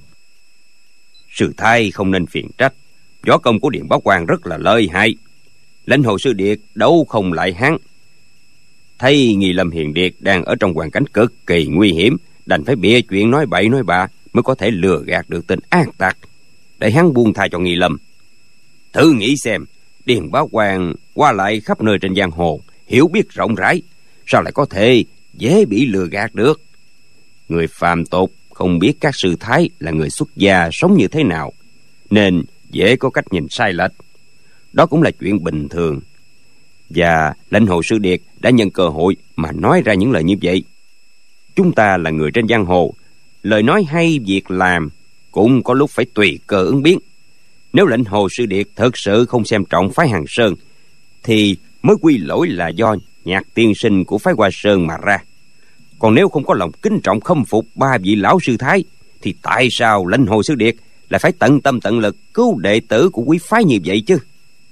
Sư thái không nên phiền trách, võ công của Điền Bá Quang rất là lợi hại, Lệnh Hồ sư điệt đấu không lại hắn. Thấy Nghi Lâm hiền điệt đang ở trong hoàn cảnh cực kỳ nguy hiểm, đành phải bịa chuyện nói bậy nói bạ mới có thể lừa gạt được tên ác tặc, để hắn buông tha cho Nghi Lâm. Thử nghĩ xem, Điền Bá Quang qua lại khắp nơi trên giang hồ, hiểu biết rộng rãi, sao lại có thể dễ bị lừa gạt được? Người phàm tục không biết các sư thái là người xuất gia sống như thế nào, nên dễ có cách nhìn sai lệch. Đó cũng là chuyện bình thường. Và Lệnh Hồ sư điệt đã nhân cơ hội mà nói ra những lời như vậy. Chúng ta là người trên giang hồ, lời nói hay việc làm cũng có lúc phải tùy cơ ứng biến. Nếu Lệnh Hồ sư điệt thật sự không xem trọng phái Hằng Sơn thì mới quy lỗi là do Nhạc tiên sinh của phái Hoa Sơn mà ra. Còn nếu không có lòng kính trọng khâm phục ba vị lão sư thái thì tại sao Lệnh Hồ sư điệt lại phải tận tâm tận lực cứu đệ tử của quý phái như vậy chứ?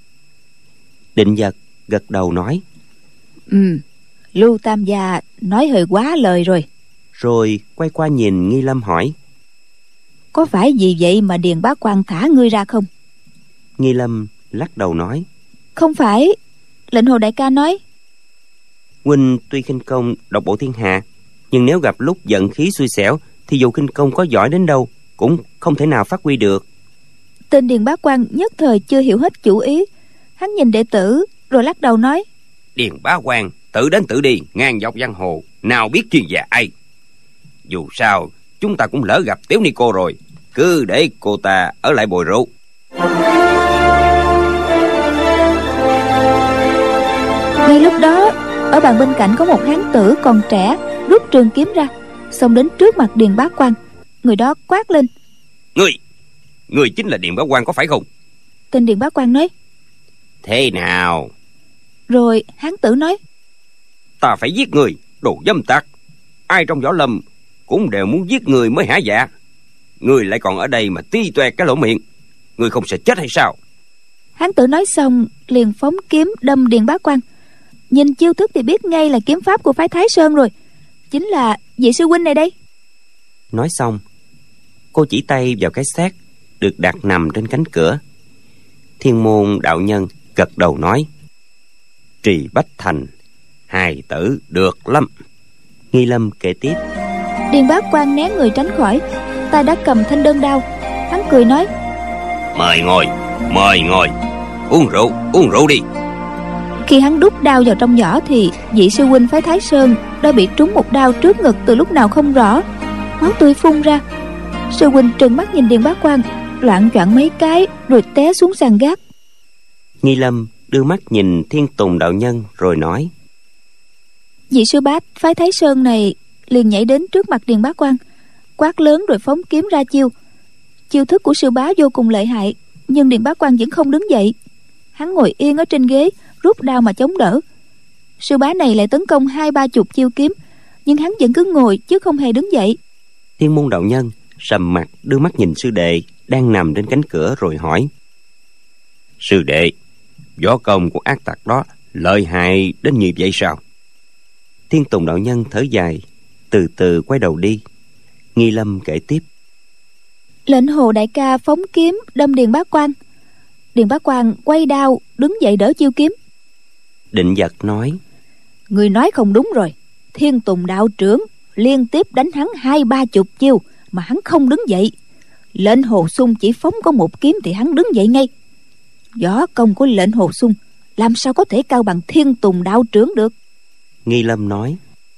Định Vật gật đầu nói: Ừ, Lưu Tam gia nói hơi quá lời rồi. Rồi quay qua nhìn Nghi Lâm hỏi: Có phải vì vậy mà Điền Bá Quang thả ngươi ra không? Nghi Lâm lắc đầu nói: Không phải. Lệnh Hồ đại ca nói: Huynh tuy khinh công độc bộ thiên hạ, nhưng nếu gặp lúc giận khí xui xẻo thì dù khinh công có giỏi đến đâu cũng không thể nào phát huy được. Tên Điền Bá Quang nhất thời chưa hiểu hết chủ ý. Hắn nhìn đệ tử rồi lắc đầu nói: Điền Bá Quang tự đến tự đi, ngang dọc giang hồ, nào biết chuyên gia ai. Dù sao chúng ta cũng lỡ gặp Tiểu Nico rồi, cứ để cô ta ở lại bồi rượu. Ngay lúc đó, ở bàn bên cạnh có một hán tử còn trẻ rút trường kiếm ra, xông đến trước mặt Điền Bá Quang. Người đó quát lên: Ngươi, ngươi chính là Điền Bá Quang có phải không? Tên Điền Bá Quang nói: Thế nào? Rồi hán tử nói: Ta phải giết người, đồ dâm tặc. Ai trong võ lâm cũng đều muốn giết người mới hả dạ. Ngươi lại còn ở đây mà ti toẹt cái lỗ miệng. Ngươi không sợ chết hay sao? Hán tử nói xong liền phóng kiếm đâm Điền Bá Quang. Nhìn chiêu thức thì biết ngay là kiếm pháp của phái Thái Sơn rồi, chính là vị sư huynh này đây. Nói xong, cô chỉ tay vào cái xác được đặt nằm trên cánh cửa. Thiên Môn đạo nhân gật đầu nói: Trì Bách Thành, hài tử được lắm. Nghi Lâm kể tiếp: Điền Bá Quang né người tránh khỏi, tay đã cầm thanh đơn đao. Hắn cười nói: Mời ngồi, mời ngồi, uống rượu, uống rượu đi. Khi hắn đút đao vào trong giỏ thì vị sư huynh phái Thái Sơn đã bị trúng một đao trước ngực từ lúc nào không rõ, máu tươi phun ra. Sư huynh trừng mắt nhìn Điền Bá Quang, loạng choạng mấy cái rồi té xuống sàn gác. Nghi Lâm đưa mắt nhìn Thiên Tùng đạo nhân rồi nói: Vị sư bá phái Thái Sơn này liền nhảy đến trước mặt Điền Bá Quang, quát lớn rồi phóng kiếm ra chiêu. Chiêu thức của sư bá vô cùng lợi hại, nhưng Điền Bá Quang vẫn không đứng dậy. Hắn ngồi yên ở trên ghế, rút đao mà chống đỡ. Sư bá này lại tấn công hai ba chục chiêu kiếm, nhưng hắn vẫn cứ ngồi chứ không hề đứng dậy. Thiên Môn đạo nhân sầm mặt đưa mắt nhìn sư đệ đang nằm trên cánh cửa rồi hỏi: Sư đệ, võ công của ác tặc đó lợi hại đến như vậy sao? Thiên Tùng đạo nhân thở dài, từ từ quay đầu đi. Nghi Lâm kể tiếp: Lệnh Hồ đại ca phóng kiếm đâm Điền Bá Quang. Điền Bá Quang quay đao đứng dậy đỡ chiêu kiếm. Định Vật nói: Người nói không đúng rồi. Thiên Tùng đạo trưởng liên tiếp đánh hắn hai ba chục chiêu mà hắn không đứng dậy. Lệnh Hồ Xung chỉ phóng có một kiếm thì hắn đứng dậy ngay. Võ công của Lệnh Hồ Xung làm sao có thể cao bằng Thiên Tùng đạo trưởng được? Nghi Lâm nói: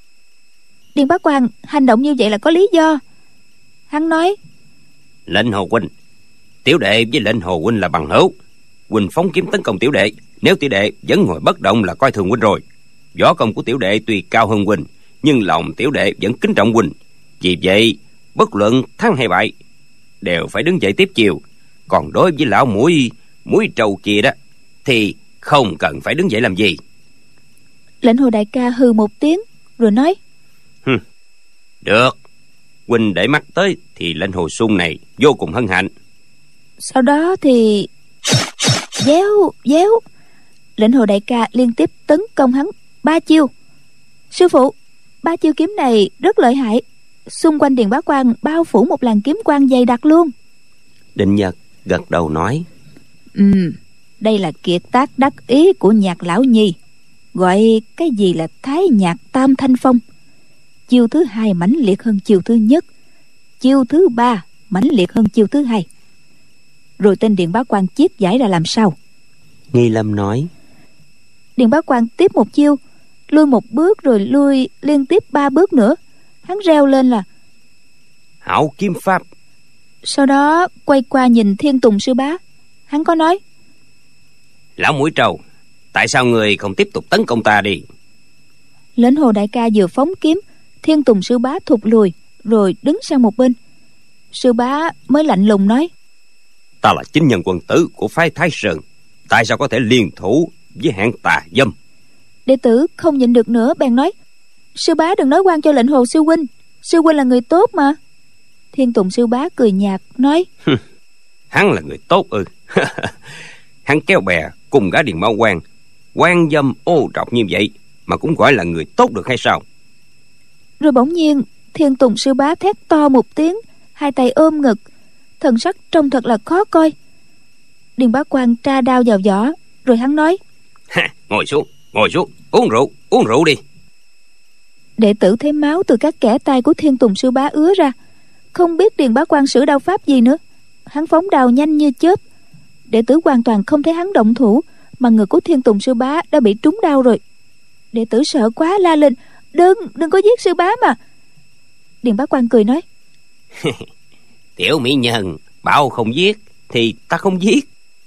Điền Bá Quang hành động như vậy là có lý do. Hắn nói: Lệnh Hồ huynh, tiểu đệ với Lệnh Hồ huynh là bằng hữu. Huynh phóng kiếm tấn công tiểu đệ, nếu tiểu đệ vẫn ngồi bất động là coi thường huynh rồi. Võ công của tiểu đệ tuy cao hơn huynh, nhưng lòng tiểu đệ vẫn kính trọng huynh. Vì vậy bất luận thắng hay bại đều phải đứng dậy tiếp chiều. Còn đối với lão mũi mũi trâu kia đó thì không cần phải đứng dậy làm gì. Lệnh Hồ đại ca hừ một tiếng rồi nói: Hừm, được, huynh để mắt tới thì Lệnh Hồ Xung này vô cùng hân hạnh. Sau đó thì déo déo Lệnh Hồ đại ca liên tiếp tấn công hắn ba chiêu. Sư phụ, ba chiêu kiếm này rất lợi hại. Xung quanh Điền Bá Quang bao phủ một làn kiếm quang dày đặc luôn. Định Nhật gật đầu nói: Ừ, đây là kiệt tác đắc ý của Nhạc lão nhi, gọi cái gì là Thái Nhạc Tam Thanh Phong. Chiêu thứ hai mãnh liệt hơn chiêu thứ nhất, chiêu thứ ba mãnh liệt hơn chiêu thứ hai. Rồi tên Điền Bá Quang chiết giải ra làm sao? Nghi Lâm nói: Điền Bá Quang tiếp một chiêu, lui một bước rồi lui liên tiếp ba bước nữa. Hắn reo lên là hảo kiếm pháp. Sau đó quay qua nhìn Thiên Tùng sư bá. Hắn có nói: Lão mũi trâu, tại sao người không tiếp tục tấn công ta đi? Lệnh Hồ đại ca vừa phóng kiếm, Thiên Tùng sư bá thụt lùi rồi đứng sang một bên. Sư bá mới lạnh lùng nói: Ta là chính nhân quân tử của phái Thái Sơn, tại sao có thể liên thủ với hạng tà dâm? Đệ tử không nhịn được nữa bèn nói: Sư bá đừng nói oan cho Lệnh Hồ sư huynh, sư huynh là người tốt mà. Thiên Tùng sư bá cười nhạt nói: Hắn là người tốt ư? Hắn kéo bè cùng gã Điền Bá Quang quan dâm ô trọc như vậy mà cũng gọi là người tốt được hay sao? Rồi bỗng nhiên Thiên Tùng sư bá thét to một tiếng, hai tay ôm ngực, thần sắc trông thật là khó coi. Điền Bá Quang tra đao vào vỏ, rồi hắn nói: Ha, ngồi xuống, ngồi xuống, uống rượu, uống rượu đi. Đệ tử thấy máu từ các kẽ tay của Thiên Tùng sư bá ứa ra, không biết Điền Bá Quang sử đao pháp gì nữa. Hắn phóng đao nhanh như chớp. Đệ tử hoàn toàn không thấy hắn động thủ, mà ngực của Thiên Tùng sư bá đã bị trúng đao rồi. Đệ tử sợ quá la lên: Đừng, đừng có giết sư bá mà. Điền Bá Quang cười nói: Tiểu mỹ nhân bảo không giết thì ta không giết.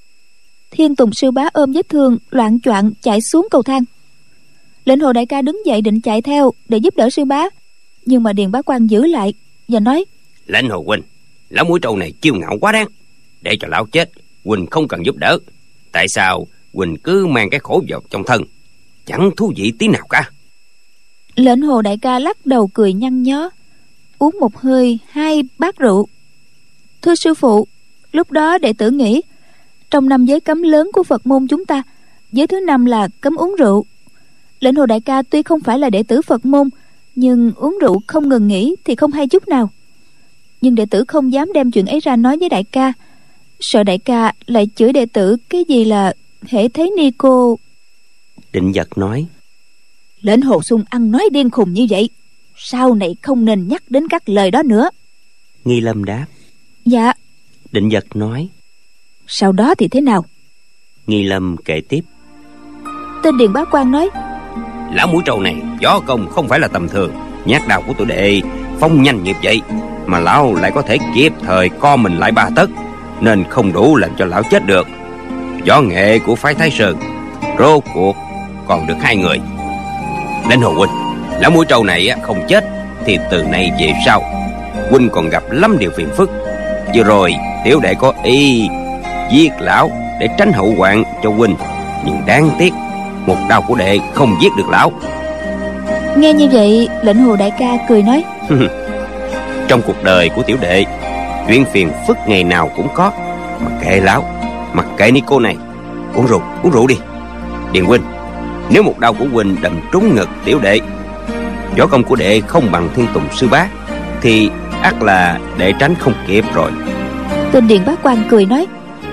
Thiên Tùng sư bá ôm vết thương loạng choạng chạy xuống cầu thang. Lệnh Hồ đại ca đứng dậy định chạy theo để giúp đỡ sư bá, nhưng mà Điền Bá Quan giữ lại và nói: Lệnh Hồ huynh, lão mũi trâu này kiêu ngạo quá đáng. Để cho lão chết, huynh không cần giúp đỡ. Tại sao huynh cứ mang cái khổ vào trong thân? Chẳng thú vị tí nào cả. Lệnh Hồ đại ca lắc đầu cười nhăn nhó, uống một hơi hai bát rượu. Thưa sư phụ, lúc đó đệ tử nghĩ trong năm giới cấm lớn của Phật môn chúng ta, giới thứ năm là cấm uống rượu. Lệnh Hồ đại ca tuy không phải là đệ tử Phật môn, nhưng uống rượu không ngừng nghỉ thì không hay chút nào. Nhưng đệ tử không dám đem chuyện ấy ra nói với đại ca, sợ đại ca lại chửi đệ tử cái gì là hễ thấy ni cô. Định Vật nói: Lệnh Hồ Sung ăn nói điên khùng như vậy, sau này không nên nhắc đến các lời đó nữa. Nghi Lâm đáp: Dạ. Định Vật nói: Sau đó thì thế nào? Nghi Lâm kể tiếp: Tên Điền Bá Quan nói: Lão mũi trâu này võ công không phải là tầm thường. Nhát đao của tụi đệ phong nhanh như vậy, mà lão lại có thể kịp thời co mình lại ba tấc, nên không đủ làm cho lão chết được. Võ nghệ của phái Thái Sơn rốt cuộc còn được hai người. Lệnh Hồ huynh, lão mũi trâu này không chết thì từ nay về sau huynh còn gặp lắm điều phiền phức. Vừa rồi tiểu đệ có ý giết lão để tránh hậu hoạn cho huynh, nhưng đáng tiếc một đao của đệ không giết được lão. Nghe như vậy, Lệnh Hồ đại ca cười nói: Trong cuộc đời của tiểu đệ, chuyện phiền phức ngày nào cũng có. Mà kệ lão, mặc kệ ni cô này. Uống rượu, uống rượu đi. Điền huynh, nếu một đao của huynh đâm trúng ngực tiểu đệ, võ công của đệ không bằng Thiên Tùng sư bá, thì ắt là đệ tránh không kịp rồi. Tên Điền Bá Quan cười nói: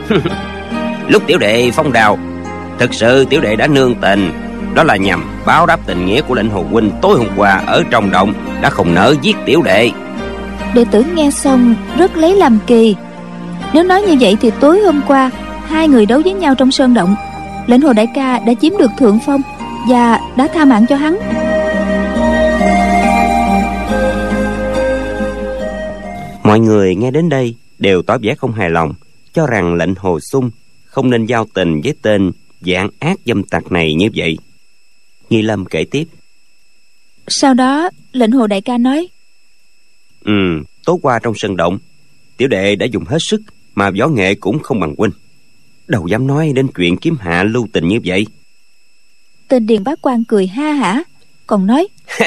Lúc tiểu đệ phong đào, thực sự tiểu đệ đã nương tình. Đó là nhằm báo đáp tình nghĩa của Lệnh Hồ huynh tối hôm qua ở trong động đã không nỡ giết tiểu đệ. Đệ tử nghe xong rất lấy làm kỳ. Nếu nói như vậy thì tối hôm qua hai người đấu với nhau trong sơn động, Lệnh Hồ đại ca đã chiếm được thượng phong và đã tha mạng cho hắn. Mọi người nghe đến đây đều tỏ vẻ không hài lòng, cho rằng Lệnh Hồ Sung không nên giao tình với tên dạng ác dâm tặc này như vậy. Nghi Lâm kể tiếp: Sau đó Lệnh Hồ đại ca nói: Ừ, tối qua trong sân động, tiểu đệ đã dùng hết sức mà võ nghệ cũng không bằng huynh. Đâu dám nói đến chuyện kiếm hạ lưu tình như vậy. Tên Điền Bá Quan cười ha hả, còn nói: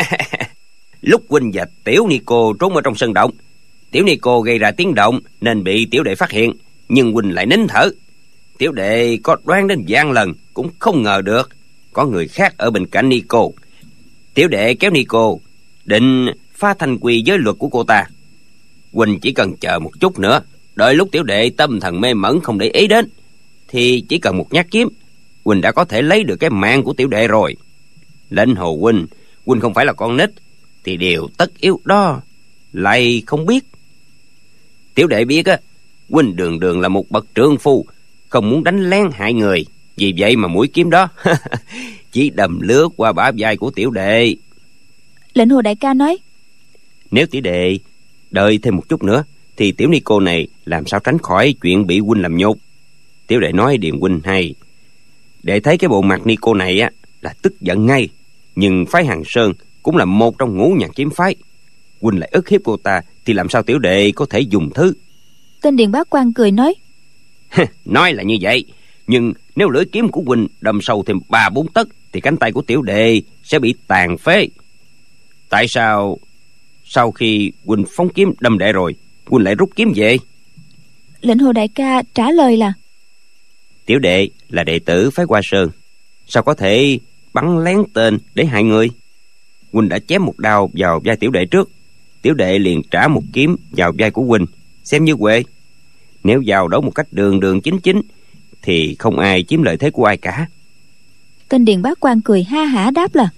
Lúc huynh và tiểu ni cô trốn ở trong sân động, tiểu ni cô gây ra tiếng động nên bị tiểu đệ phát hiện, nhưng huynh lại nín thở. Tiểu đệ có đoán đến vạn lần cũng không ngờ được có người khác ở bên cạnh ni cô. Tiểu đệ kéo ni cô định phá thành quy giới luật của cô ta. Huynh chỉ cần chờ một chút nữa, đợi lúc tiểu đệ tâm thần mê mẩn không để ý đến, thì chỉ cần một nhát kiếm, huynh đã có thể lấy được cái mạng của tiểu đệ rồi. Lệnh Hồ huynh, huynh không phải là con nít, thì điều tất yếu đó lại không biết. Tiểu đệ biết á, huynh đường đường là một bậc trượng phu, không muốn đánh lén hại người. Vì vậy mà mũi kiếm đó chỉ đầm lướt qua bả vai của tiểu đệ. Lệnh Hồ đại ca nói: Nếu tiểu đệ đợi thêm một chút nữa, thì tiểu ni cô này làm sao tránh khỏi chuyện bị huynh làm nhục. Tiểu đệ nói Điền huynh hay. Đệ thấy cái bộ mặt ni cô này á là tức giận ngay, nhưng phái Hằng Sơn cũng là một trong ngũ nhạc kiếm phái. Huynh lại ức hiếp cô ta, thì làm sao tiểu đệ có thể dùng thứ. Tên Điền Bá Quan cười nói: Nói là như vậy, nhưng nếu lưỡi kiếm của huynh đâm sâu thêm ba bốn tấc, thì cánh tay của tiểu đệ sẽ bị tàn phế. Tại sao sau khi huynh phóng kiếm đâm đệ rồi, huynh lại rút kiếm về? Lệnh Hồ đại ca trả lời là: Tiểu đệ là đệ tử phái Hoa Sơn, sao có thể bắn lén tên để hại người? Huynh đã chém một đao vào vai tiểu đệ trước, tiểu đệ liền trả một kiếm vào vai của huynh, xem như huệ. Nếu vào đấu một cách đường đường chính chính, thì không ai chiếm lợi thế của ai cả. Tên Điền Bá Quan cười ha hả đáp là: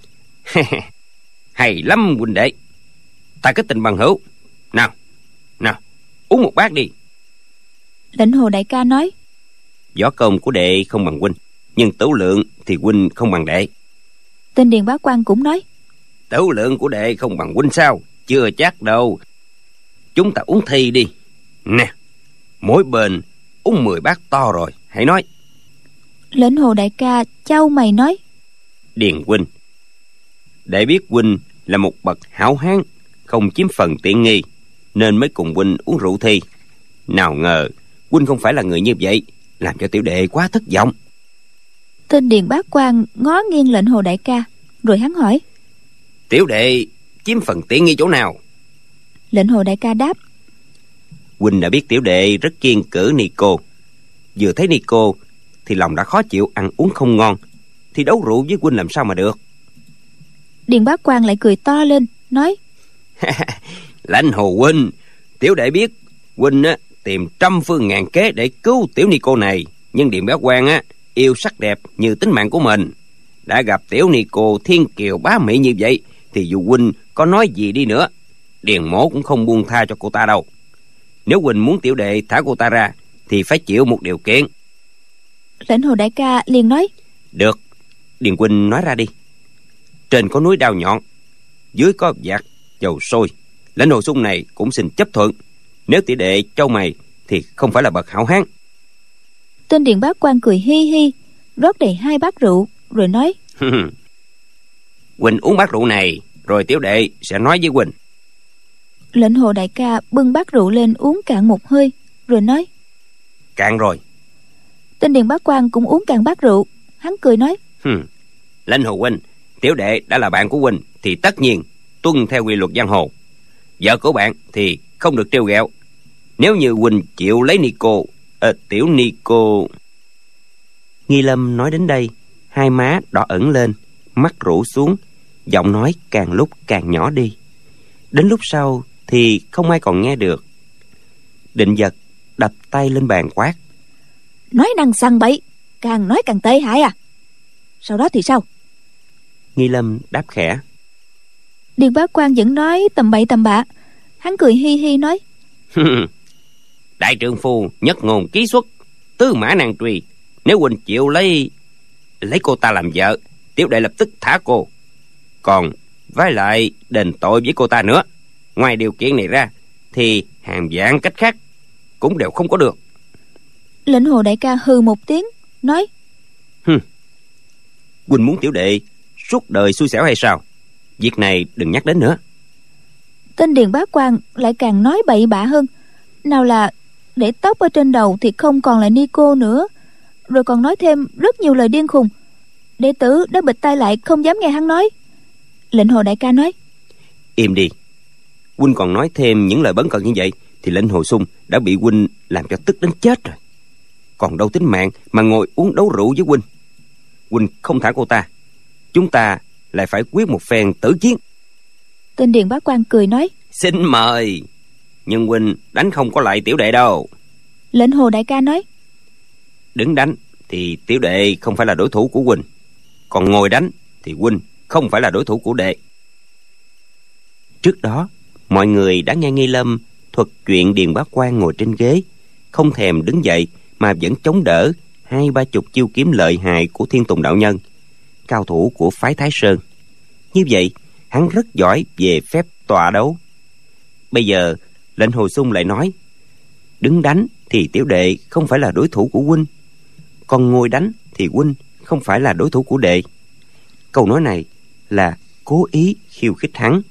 Hay lắm huynh đệ, ta kết tình bằng hữu. Nào, nào, uống một bát đi. Lệnh Hồ đại ca nói: Võ công của đệ không bằng huynh, nhưng tửu lượng thì huynh không bằng đệ. Tên Điền Bá Quan cũng nói: Tửu lượng của đệ không bằng huynh sao? Chưa chắc đâu. Chúng ta uống thi đi. Nè, mỗi bên uống mười bát to rồi, hãy nói. Lệnh Hồ đại ca chau mày nói: Điền huynh, để biết huynh là một bậc hảo hán, không chiếm phần tiện nghi, nên mới cùng huynh uống rượu thi. Nào ngờ huynh không phải là người như vậy, làm cho tiểu đệ quá thất vọng. Tên Điền Bá Quan ngó nghiêng Lệnh Hồ đại ca, rồi hắn hỏi: Tiểu đệ chiếm phần tiện nghi chỗ nào? Lệnh Hồ đại ca đáp: Huynh đã biết tiểu đệ rất kiêng cữ Nico. Vừa thấy Nico thì lòng đã khó chịu, ăn uống không ngon, thì đấu rượu với huynh làm sao mà được. Điền Bá Quan lại cười to lên, nói: Lãnh Hồ huynh, tiểu đệ biết huynh á, tìm trăm phương ngàn kế để cứu tiểu Nico này, nhưng Điền Bá Quan á, yêu sắc đẹp như tính mạng của mình. Đã gặp tiểu Nico thiên kiều bá mỹ như vậy, thì dù huynh có nói gì đi nữa, Điền mỗ cũng không buông tha cho cô ta đâu. Nếu huynh muốn tiểu đệ thả cô ta ra, thì phải chịu một điều kiện. Lệnh Hồ đại ca liền nói: Được, Điền huynh nói ra đi. Trên có núi đao nhọn, dưới có vạc dầu sôi, Lãnh Hồ Sung này cũng xin chấp thuận. Nếu tiểu đệ châu mày thì không phải là bậc hảo hán. Tên Điền Bá Quan cười hi hi, rót đầy hai bát rượu, rồi nói: Huynh uống bát rượu này, rồi tiểu đệ sẽ nói với huynh. Lệnh Hồ đại ca bưng bát rượu lên uống cạn một hơi, rồi nói: Cạn rồi. Tên Điền Bá Quan cũng uống cạn bát rượu, hắn cười nói: Lãnh Hồ huynh, tiểu đệ đã là bạn của huynh thì tất nhiên tuân theo quy luật giang hồ. Vợ của bạn thì không được trêu ghẹo. Nếu như huynh chịu lấy Nico, à, tiểu Nico. Nghi Lâm nói đến đây, hai má đỏ ẩn lên, mắt rũ xuống, giọng nói càng lúc càng nhỏ đi. Đến lúc sau thì không ai còn nghe được. Định Vật đập tay lên bàn quát: Nói năng sằng bậy, càng nói càng tệ hại à? Sau đó thì sao? Nghi Lâm đáp khẽ: Điền Bá Quan vẫn nói tầm bậy tầm bạ. Hắn cười hi hi nói: Đại trượng phu nhất ngôn ký xuất, tứ mã nan truy. Nếu huynh chịu lấy lấy cô ta làm vợ, tiểu đệ lập tức thả cô. Còn với lại đền tội với cô ta nữa. Ngoài điều kiện này ra thì hàng vạn cách khác cũng đều không có được. Lệnh Hồ đại ca hừ một tiếng, nói: Huynh muốn tiểu đệ suốt đời xui xẻo hay sao? Việc này đừng nhắc đến nữa. Tên Điền Bá Quan lại càng nói bậy bạ hơn. Nào là để tóc ở trên đầu thì không còn là Nico nữa, rồi còn nói thêm rất nhiều lời điên khùng. Đệ tử đã bịt tai lại, không dám nghe hắn nói. Lệnh Hồ đại ca nói: Im đi. Huynh còn nói thêm những lời bấn cận như vậy thì Lệnh Hồ Sung đã bị huynh làm cho tức đến chết rồi. Còn đâu tính mạng mà ngồi uống đấu rượu với huynh. Huynh không thả cô ta, chúng ta lại phải quyết một phen tử chiến. Tên Điền Bá Quan cười nói: Xin mời. Nhưng huynh đánh không có lại tiểu đệ đâu. Lệnh Hồ đại ca nói: Đứng đánh thì tiểu đệ không phải là đối thủ của huynh, còn ngồi đánh thì huynh không phải là đối thủ của đệ. Trước đó mọi người đã nghe Nghi Lâm thuật chuyện Điền Bá Quan ngồi trên ghế, không thèm đứng dậy mà vẫn chống đỡ hai ba chục chiêu kiếm lợi hại của Thiên Tùng đạo nhân, cao thủ của phái Thái Sơn. Như vậy hắn rất giỏi về phép tọa đấu. Bây giờ Lệnh Hồ Sung lại nói: Đứng đánh thì tiểu đệ không phải là đối thủ của huynh, còn ngồi đánh thì huynh không phải là đối thủ của đệ. Câu nói này là cố ý khiêu khích hắn.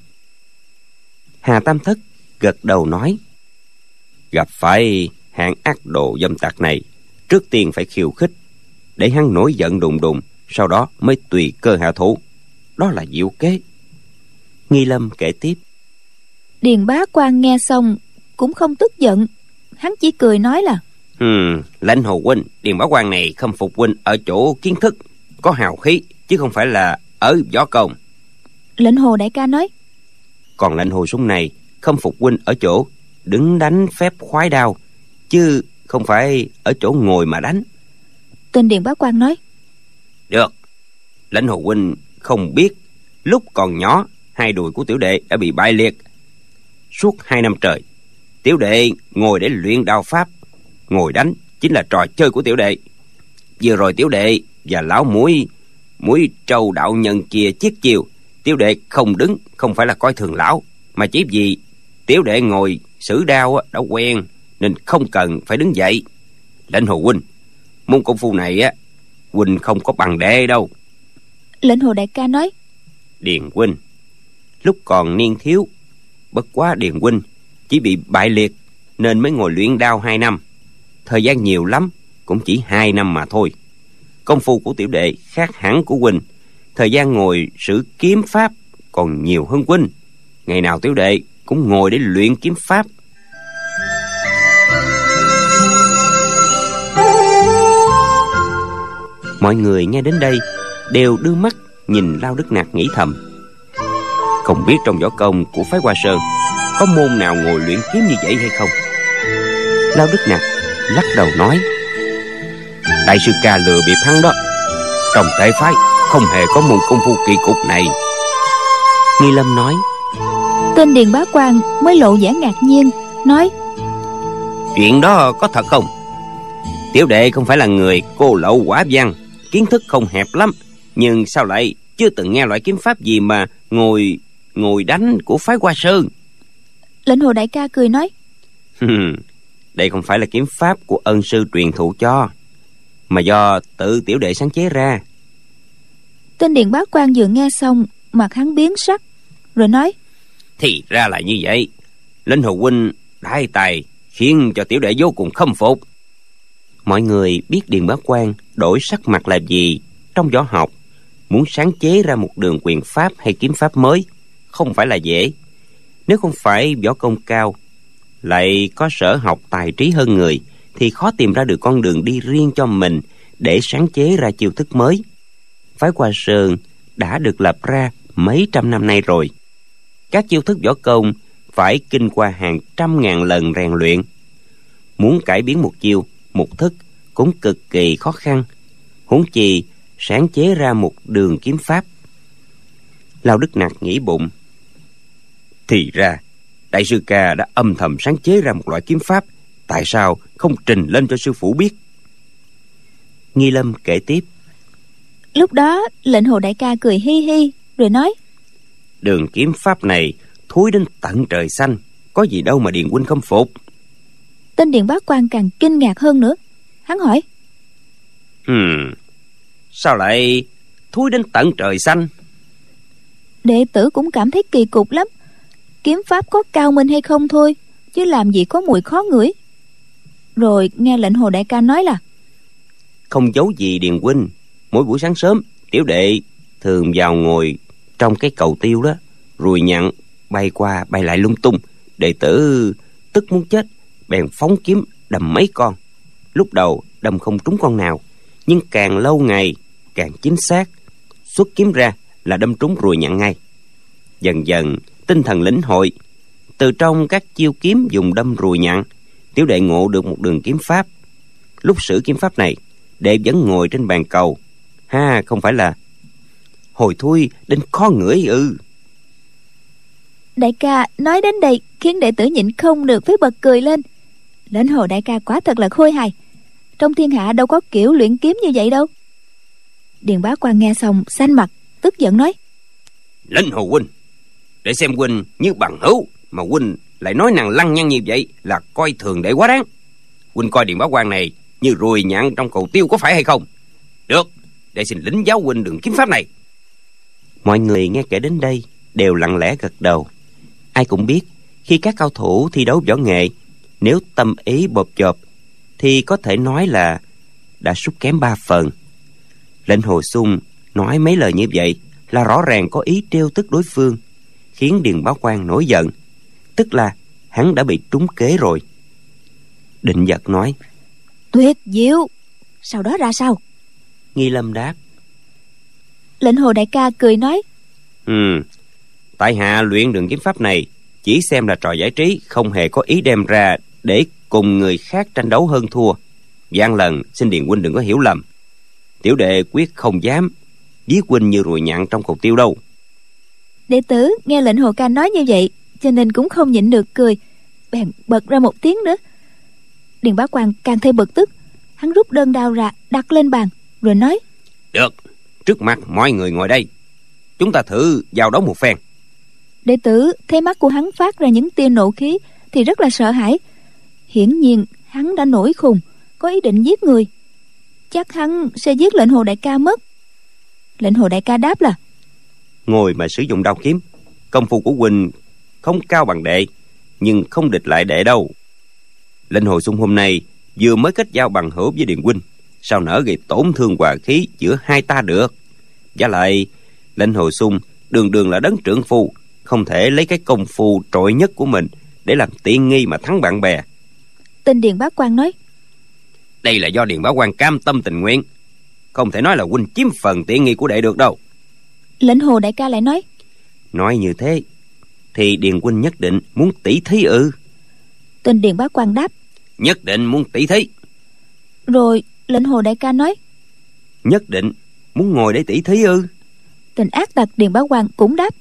Hà Tam Thất gật đầu nói: Gặp phải hạng ác đồ dâm tặc này, trước tiên phải khiêu khích, để hắn nổi giận đùng đùng, sau đó mới tùy cơ hạ thủ. Đó là diệu kế. Nghi Lâm kể tiếp: Điền Bá Quan nghe xong cũng không tức giận, hắn chỉ cười nói là: Hmm, Lãnh Hồ huynh, Điền Bá Quan này khâm phục huynh ở chỗ kiến thức, có hào khí, chứ không phải là ở võ công. Lệnh Hồ đại ca nói: Còn Lệnh Hồ Sung này khâm phục huynh ở chỗ đứng đánh phép khoái đao, chứ không phải ở chỗ ngồi mà đánh. Tên Điền Bá Quan nói: Được. Lãnh Hồ huynh không biết, lúc còn nhỏ hai đùi của tiểu đệ đã bị bại liệt. Suốt hai năm trời tiểu đệ ngồi để luyện đao pháp, ngồi đánh chính là trò chơi của tiểu đệ. Vừa rồi tiểu đệ và lão mũi mũi trâu đạo nhân kia chiết chiều, tiểu đệ không đứng không phải là coi thường lão, mà chỉ vì tiểu đệ ngồi sử đao đã quen nên không cần phải đứng dậy. Lệnh Hồ huynh, môn công phu này á, huynh không có bằng đệ đâu. Lệnh Hồ đại ca nói: Điền huynh lúc còn niên thiếu, bất quá Điền huynh chỉ bị bại liệt nên mới ngồi luyện đao hai năm. Thời gian nhiều lắm cũng chỉ hai năm mà thôi. Công phu của tiểu đệ khác hẳn của huynh, thời gian ngồi sử kiếm pháp còn nhiều hơn huynh. Ngày nào tiểu đệ cũng ngồi để luyện kiếm pháp. Mọi người nghe đến đây đều đưa mắt nhìn Lao Đức Nặc, nghĩ thầm: không biết trong võ công của phái Hoa Sơn có môn nào ngồi luyện kiếm như vậy hay không. Lao Đức Nặc lắc đầu nói: đại sư ca lừa bịp hắn đó. Trong thể phái không hề có môn công phu kỳ cục này. Nghi Lâm nói: Tên Điền Bá Quang mới lộ vẻ ngạc nhiên, nói: chuyện đó có thật không? Tiểu đệ không phải là người cô lậu quả văn, kiến thức không hẹp lắm, nhưng sao lại chưa từng nghe loại kiếm pháp gì mà ngồi ngồi đánh của phái Hoa Sơn. Lệnh Hồ đại ca cười nói: đây không phải là kiếm pháp của ân sư truyền thụ cho, mà do tự tiểu đệ sáng chế ra. Tên Điền Bá Quang vừa nghe xong, mặt hắn biến sắc, rồi nói: thì ra là như vậy. Lệnh Hồ huynh đại tài khiến cho tiểu đệ vô cùng khâm phục. Mọi người biết Điền Bá Quang đổi sắc mặt là gì trong võ học. Muốn sáng chế ra một đường quyền pháp hay kiếm pháp mới không phải là dễ. Nếu không phải võ công cao, lại có sở học tài trí hơn người, thì khó tìm ra được con đường đi riêng cho mình để sáng chế ra chiêu thức mới. Phái Hoa Sơn đã được lập ra mấy trăm năm nay rồi. Các chiêu thức võ công phải kinh qua hàng trăm ngàn lần rèn luyện. Muốn cải biến một chiêu, một thức cũng cực kỳ khó khăn, huống chi sáng chế ra một đường kiếm pháp. Lao Đức Nặc nghĩ bụng: thì ra đại sư ca đã âm thầm sáng chế ra một loại kiếm pháp, tại sao không trình lên cho sư phụ biết? Nghi Lâm kể tiếp: lúc đó Lệnh Hồ đại ca cười hi hi, rồi nói: đường kiếm pháp này thúi đến tận trời xanh, có gì đâu mà Điền huynh không phục. Tên Điền Bá Quang càng kinh ngạc hơn nữa. Hắn hỏi: Hmm, sao lại thúi đến tận trời xanh? Đệ tử cũng cảm thấy kỳ cục lắm. Kiếm pháp có cao minh hay không thôi, chứ làm gì có mùi khó ngửi. Rồi nghe Lệnh Hồ đại ca nói là: không giấu gì Điền huynh, mỗi buổi sáng sớm tiểu đệ thường vào ngồi trong cái cầu tiêu đó, ruồi nhặn bay qua bay lại lung tung. Đệ tử tức muốn chết, bèn phóng kiếm đâm mấy con. Lúc đầu đâm không trúng con nào, nhưng càng lâu ngày càng chính xác. Xuất kiếm ra là đâm trúng ruồi nhặn ngay. Dần dần tinh thần lĩnh hội, từ trong các chiêu kiếm dùng đâm ruồi nhặn, tiểu đệ ngộ được một đường kiếm pháp. Lúc sử kiếm pháp này, đệ vẫn ngồi trên bàn cầu. Ha, không phải là hồi thui đến khó ngửi ư? Đại ca nói đến đây khiến đệ tử nhịn không được phải bật cười lên. Lệnh Hồ đại ca quả thật là khôi hài. Trong thiên hạ đâu có kiểu luyện kiếm như vậy đâu. Điền Bá Quang nghe xong xanh mặt, tức giận nói: Lệnh Hồ huynh, để xem huynh như bằng hữu mà huynh lại nói năng lăng nhăng như vậy là coi thường đệ quá đáng. Huynh coi Điền Bá Quang này như ruồi nhặn trong cầu tiêu có phải hay không? Được, để xin lĩnh giáo huynh đường kiếm pháp này. Mọi người nghe kể đến đây đều lặng lẽ gật đầu. Ai cũng biết khi các cao thủ thi đấu võ nghệ, nếu tâm ý bộp chộp thì có thể nói là đã sút kém ba phần. Lệnh Hồ Xung nói mấy lời như vậy là rõ ràng có ý trêu tức đối phương, khiến Điền Bá Quang nổi giận, tức là hắn đã bị trúng kế rồi. Định Giật nói: tuyệt diệu, sau đó ra sao? Nghi Lâm đáp: Lệnh Hồ đại ca cười nói: Ừ, tại hạ luyện đường kiếm pháp này chỉ xem là trò giải trí, không hề có ý đem ra để cùng người khác tranh đấu hơn thua. Vạn lần xin Điền huynh đừng có hiểu lầm. Tiểu đệ quyết không dám giết huynh như ruồi nhặn trong cầu tiêu đâu. Đệ tử nghe Lệnh Hồ ca nói như vậy, cho nên cũng không nhịn được cười, bèn bật ra một tiếng nữa. Điền Bá Quang càng thêm bực tức, hắn rút đơn đao ra đặt lên bàn, rồi nói: Được, trước mặt mọi người ngồi đây, chúng ta thử giao đấu một phen. Đệ tử thấy mắt của hắn phát ra những tia nộ khí thì rất là sợ hãi, Hiển nhiên hắn đã nổi khùng, có ý định giết người. Chắc hắn sẽ giết lệnh hồ đại ca mất. Lệnh hồ đại ca đáp là: Ngồi mà sử dụng đao kiếm, công phu của huynh không cao bằng đệ, nhưng không địch lại đệ đâu. Lệnh Hồ Xung hôm nay vừa mới kết giao bằng hữu với Điền huynh, sao nỡ gây tổn thương hòa khí giữa hai ta được. Và lại Lệnh Hồ Xung đường đường là đấng trưởng phu, không thể lấy cái công phu trội nhất của mình để làm tiện nghi mà thắng bạn bè. Tên Điền Bá Quang nói: Đây là do Điền Bá Quang cam tâm tình nguyện, không thể nói là huynh chiếm phần tiện nghi của đệ được đâu. Lệnh Hồ đại ca lại nói: Nói như thế thì Điền huynh nhất định muốn tỷ thí ư? Tên Điền Bá Quang đáp: Nhất định muốn tỷ thí. Rồi Lệnh Hồ đại ca nói: Nhất định muốn ngồi để tỷ thí ư? Tên ác tặc Điền Bá Quang cũng đáp: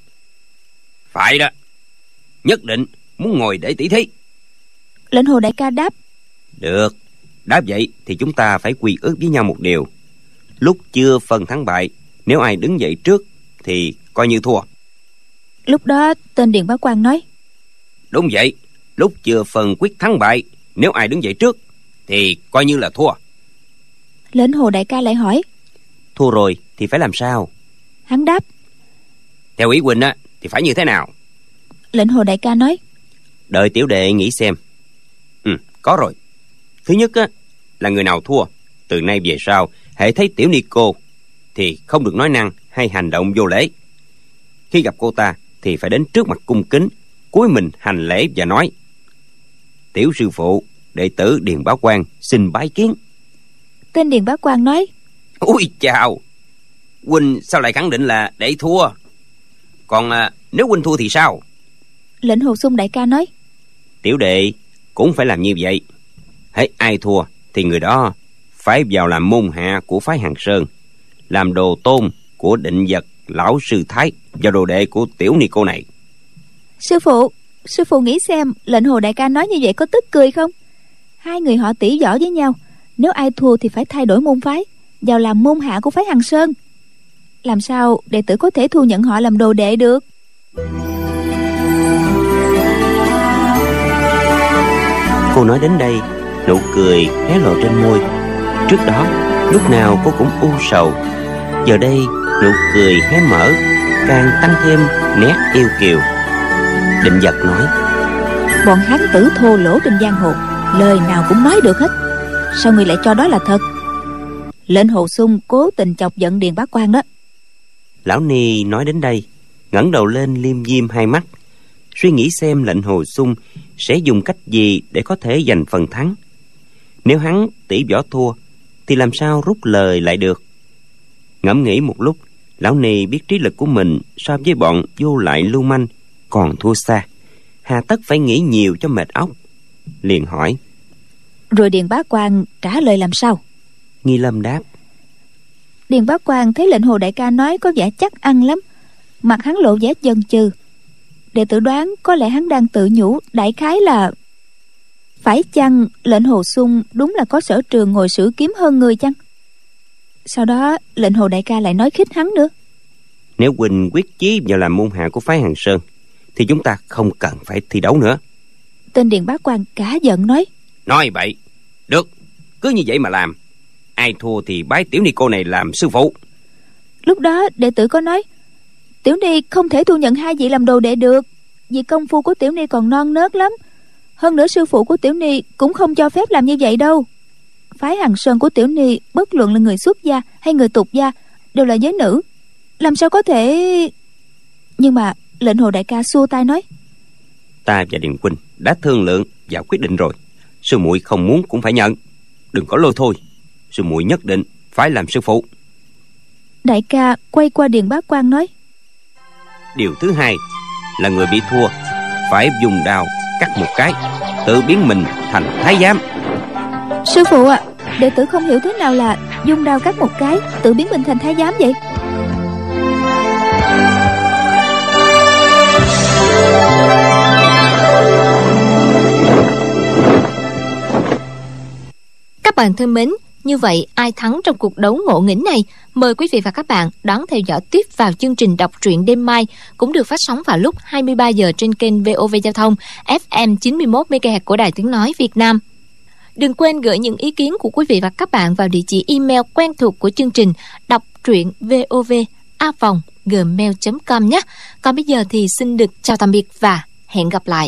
Phải đó, nhất định muốn ngồi để tỷ thí. Lệnh Hồ đại ca đáp: Được, đáp vậy thì chúng ta phải quy ước với nhau một điều. Lúc chưa phân thắng bại, nếu ai đứng dậy trước thì coi như thua. Lúc đó tên Điền Bá Quang nói: Đúng vậy, lúc chưa phân quyết thắng bại, nếu ai đứng dậy trước thì coi như là thua. Lệnh Hồ đại ca lại hỏi: Thua rồi thì phải làm sao? Hắn đáp: Theo ý huynh á thì phải như thế nào? Lệnh Hồ đại ca nói: Đợi tiểu đệ nghĩ xem. Ừ, có rồi. Thứ nhất á là người nào thua, từ nay về sau hễ thấy tiểu ni cô thì không được nói năng hay hành động vô lễ. Khi gặp cô ta thì phải đến trước mặt cung kính, cúi mình hành lễ và nói: Tiểu sư phụ, đệ tử Điền Bá Quang xin bái kiến. Tên Điền Bá Quang nói: Ôi chào, huynh sao lại khẳng định là đệ thua? Còn à, nếu huynh thua thì sao? Lệnh Hồ Xung đại ca nói: Tiểu đệ cũng phải làm như vậy. Hễ ai thua thì người đó phải vào làm môn hạ của phái Hàng Sơn, làm đồ tôn của Định Vật lão sư Thái và đồ đệ của tiểu ni cô này. Sư phụ, sư phụ nghĩ xem, Lệnh Hồ đại ca nói như vậy có tức cười không? Hai người họ tỷ võ với nhau, nếu ai thua thì phải thay đổi môn phái, vào làm môn hạ của phái Hàng Sơn. Làm sao đệ tử có thể thu nhận họ làm đồ đệ được? Cô nói đến đây, nụ cười hé lộ trên môi. Trước đó lúc nào cô cũng u sầu, giờ đây nụ cười hé mở, càng tăng thêm nét yêu kiều. Định Vật nói: Bọn hán tử thô lỗ trên giang hồ, lời nào cũng nói được hết, sao người lại cho đó là thật? Lệnh Hồ Xung cố tình chọc giận Điền Bá Quang đó. Lão Ni nói đến đây, ngẩng đầu lên liêm diêm hai mắt, suy nghĩ xem Lệnh Hồ Xung sẽ dùng cách gì để có thể giành phần thắng. Nếu hắn tỷ võ thua thì làm sao rút lời lại được. Ngẫm nghĩ một lúc, lão Ni biết trí lực của mình so với bọn vô lại lưu manh còn thua xa, hà tất phải nghĩ nhiều cho mệt óc. Liền hỏi: Rồi Điền Bá Quang trả lời làm sao? Nghi Lâm đáp: Điền Bá Quang thấy Lệnh Hồ đại ca nói có vẻ chắc ăn lắm, mặt hắn lộ vẻ chần chừ. Đệ tử đoán có lẽ hắn đang tự nhủ đại khái là: phải chăng Lệnh Hồ Xung đúng là có sở trường ngồi sử kiếm hơn người chăng? Sau đó Lệnh Hồ đại ca lại nói khích hắn nữa: Nếu huynh quyết chí vào làm môn hạ của phái Hàng Sơn thì chúng ta không cần phải thi đấu nữa. Tên Điền Bá Quang cả giận nói: Nói vậy, được, cứ như vậy mà làm. Ai thua thì bái tiểu ni cô này làm sư phụ. Lúc đó đệ tử có nói: Tiểu ni không thể thu nhận hai vị làm đồ đệ được, vì công phu của tiểu ni còn non nớt lắm. Hơn nữa sư phụ của tiểu ni cũng không cho phép làm như vậy đâu. Phái Hàng Sơn của tiểu ni bất luận là người xuất gia hay người tục gia đều là giới nữ, làm sao có thể... Nhưng mà Lệnh Hồ đại ca xua tay nói: Ta và Điền huynh đã thương lượng và quyết định rồi, sư muội không muốn cũng phải nhận, đừng có lôi thôi. Sư muội nhất định phải làm sư phụ. Đại ca quay qua Điền Bá Quang nói: Điều thứ hai là người bị thua phải dùng đao cắt một cái, tự biến mình thành thái giám. Sư phụ ạ, à, đệ tử không hiểu thế nào là dùng đao cắt một cái, tự biến mình thành thái giám vậy? Các bạn thân mến, Như vậy, ai thắng trong cuộc đấu ngộ nghĩnh này? Mời quý vị và các bạn đón theo dõi tiếp vào chương trình đọc truyện đêm mai, cũng được phát sóng vào lúc hai mươi ba giờ trên kênh vê o vê Giao thông ép em chín mươi mốt mê ga héc của Đài Tiếng Nói Việt Nam. Đừng quên gửi những ý kiến của quý vị và các bạn vào địa chỉ email quen thuộc của chương trình đọc truyện vov a vòng gmail chấm com nhé. Còn bây giờ thì xin được chào tạm biệt và hẹn gặp lại.